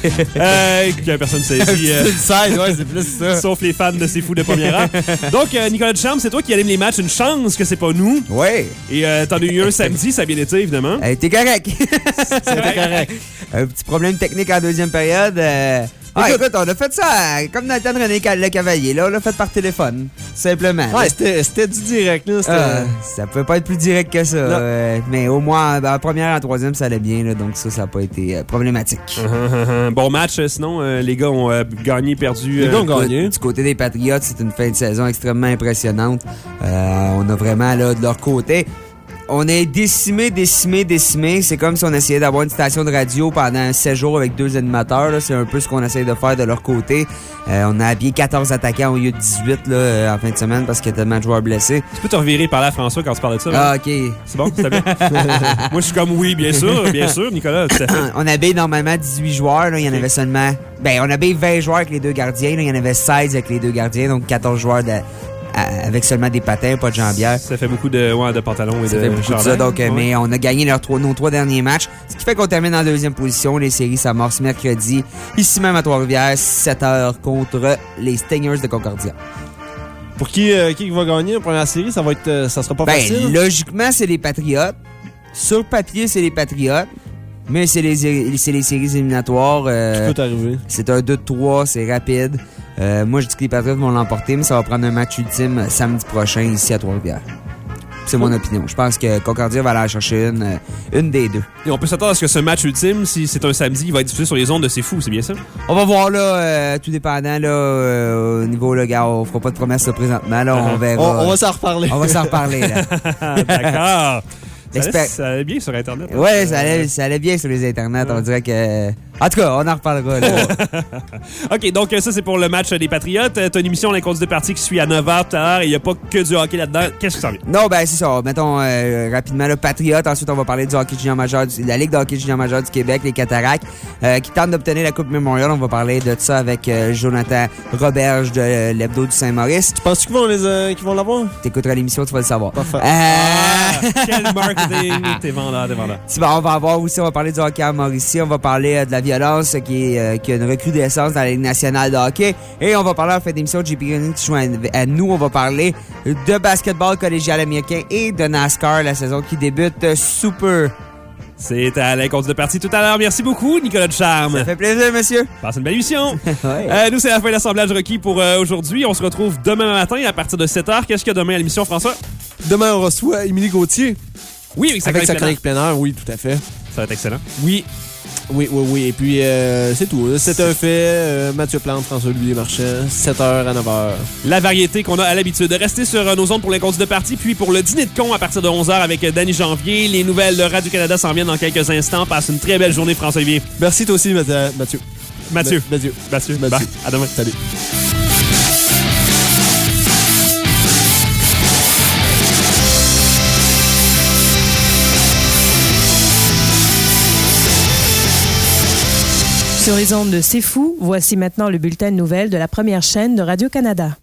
euh, que personne ne saisit. Euh, side, ouais, c'est plus ça. Sauf les fans de ces fous de première heure. Donc, euh, Nicolas Ducharme, c'est toi qui anime les matchs. Une chance que c'est pas nous. Oui. Et euh, t'en as eu un samedi, ça a bien été, évidemment. Euh, T'es correct. C'était correct. Un petit problème technique en deuxième période. Euh... Ah, écoute, on a fait ça euh, comme dans le temps de René Le Cavalier. Là, on l'a fait par téléphone, simplement. Ouais, c'était, c'était du direct. Là, c'était... Euh, ça peut pas être plus direct que ça. Euh, mais au moins, ben, en première et en troisième, ça allait bien. Là, donc ça, ça n'a pas été euh, problématique. Uh-huh, uh-huh. Bon match, sinon, euh, les gars ont euh, gagné, perdu. Les euh, gars ont gagné. Du côté des Patriotes, c'est une fin de saison extrêmement impressionnante. Euh, on a vraiment, là, de leur côté... On est décimé, décimé, décimé. C'est comme si on essayait d'avoir une station de radio pendant sept jours avec deux animateurs. Là. C'est un peu ce qu'on essaye de faire de leur côté. Euh, on a habillé quatorze attaquants au lieu de dix-huit là, en fin de semaine parce qu'il y a tellement de joueurs blessés. Tu peux te revirer par là, François, quand tu parlais de ça? Ah, là? OK. C'est bon? C'est bien? Moi, je suis comme oui, bien sûr, bien sûr, Nicolas. Tout à fait. On habille normalement dix-huit joueurs. Là. Il y en avait seulement... Ben, on habille vingt joueurs avec les deux gardiens. Là. Il y en avait seize avec les deux gardiens, donc quatorze joueurs de... avec seulement des patins, pas de jambières. Ça fait beaucoup de, ouais, de pantalons et ça de fait beaucoup de ça, donc, ouais. Mais on a gagné leurs trois, nos trois derniers matchs, ce qui fait qu'on termine en deuxième position. Les séries s'amorcent mercredi, ici même à Trois-Rivières, sept heures contre les Stingers de Concordia. Pour qui, euh, qui va gagner la première série, ça va être, euh, ça sera pas ben, facile. Logiquement, c'est les Patriotes. Sur papier, c'est les Patriotes. Mais c'est les, c'est les séries éliminatoires. Euh, Tout peut arriver. C'est un deux trois, c'est rapide. Euh, moi, je dis que les Patriots vont l'emporter, mais ça va prendre un match ultime samedi prochain ici à Trois-Rivières. C'est mon opinion. Je pense que Concordia va aller chercher une, euh, une des deux. Et on peut s'attendre à ce que ce match ultime, si c'est un samedi, il va être diffusé sur les ondes de C'est Fou, c'est bien ça? On va voir, là, euh, tout dépendant, là, euh, au niveau, là, gars, on fera pas de promesses là, présentement, là, on verra. On, on va s'en reparler. On va s'en reparler, là. D'accord. Ça Expect... allait, ça allait bien sur Internet. Hein? Ouais, ça allait, ça allait bien sur les Internets. Ouais. On dirait que... En tout cas, on en reparlera. Là. OK, donc ça, c'est pour le match des Patriotes. T'as une émission, l'incondu de partie, qui suit à neuf heures tout à l'heure. Il n'y a pas que du hockey là-dedans. Qu'est-ce que ça vient? Non, ben c'est ça. Mettons euh, rapidement le Patriote. Ensuite, on va parler du hockey junior majeur, de la Ligue de hockey junior majeur du Québec, les Cataractes, euh, qui tentent d'obtenir la Coupe Memorial. On va parler de ça avec euh, Jonathan Roberge de euh, l'Hebdo du Saint-Maurice. Tu penses qu'ils vont, les, euh, qu'ils vont l'avoir? T'écouteras l'émission, tu vas le savoir. Parfait. Euh... Ah, quel marketing! T'es vendeur, t'es vendeur. On va avoir aussi, on va parler du hockey à Mauricie. On va parler euh, de la violence qui est Euh, qui a une recrudescence dans la Ligue nationale de hockey. Et on va parler en fait d'émission de J P Grenier qui joue à, à nous. On va parler de basketball collégial américain et de NASCAR, la saison qui débute super. C'est à l'incondu de partie tout à l'heure. Merci beaucoup, Nicolas Ducharme. Ça fait plaisir, monsieur. Passe une belle émission. Ouais. euh, nous, c'est la fin de l'assemblage requis pour euh, aujourd'hui. On se retrouve demain matin à partir de sept heures. Qu'est-ce qu'il y a demain à l'émission, François? Demain, on reçoit Émilie Gauthier. Oui, avec sa avec chronique sa chronique plein air. Oui, tout à fait. Ça va être excellent. Oui. Oui, oui, oui. Et puis, euh, c'est tout. C'est un fait. Euh, Mathieu Plante, François-Louis Marchand, sept heures à neuf heures. La variété qu'on a à l'habitude. Restez sur nos ondes pour les conduits de partie, puis pour le dîner de con à partir de onze heures avec Danny Janvier. Les nouvelles de Radio-Canada s'en viennent dans quelques instants. Passe une très belle journée, François-Olivier. Merci, toi aussi, Mathieu. Mathieu. Mathieu. Mathieu. Mathieu. Mathieu. Bah, à demain. Salut. Sur les ondes de C'est Fou, voici maintenant le bulletin de nouvelles de la première chaîne de Radio-Canada.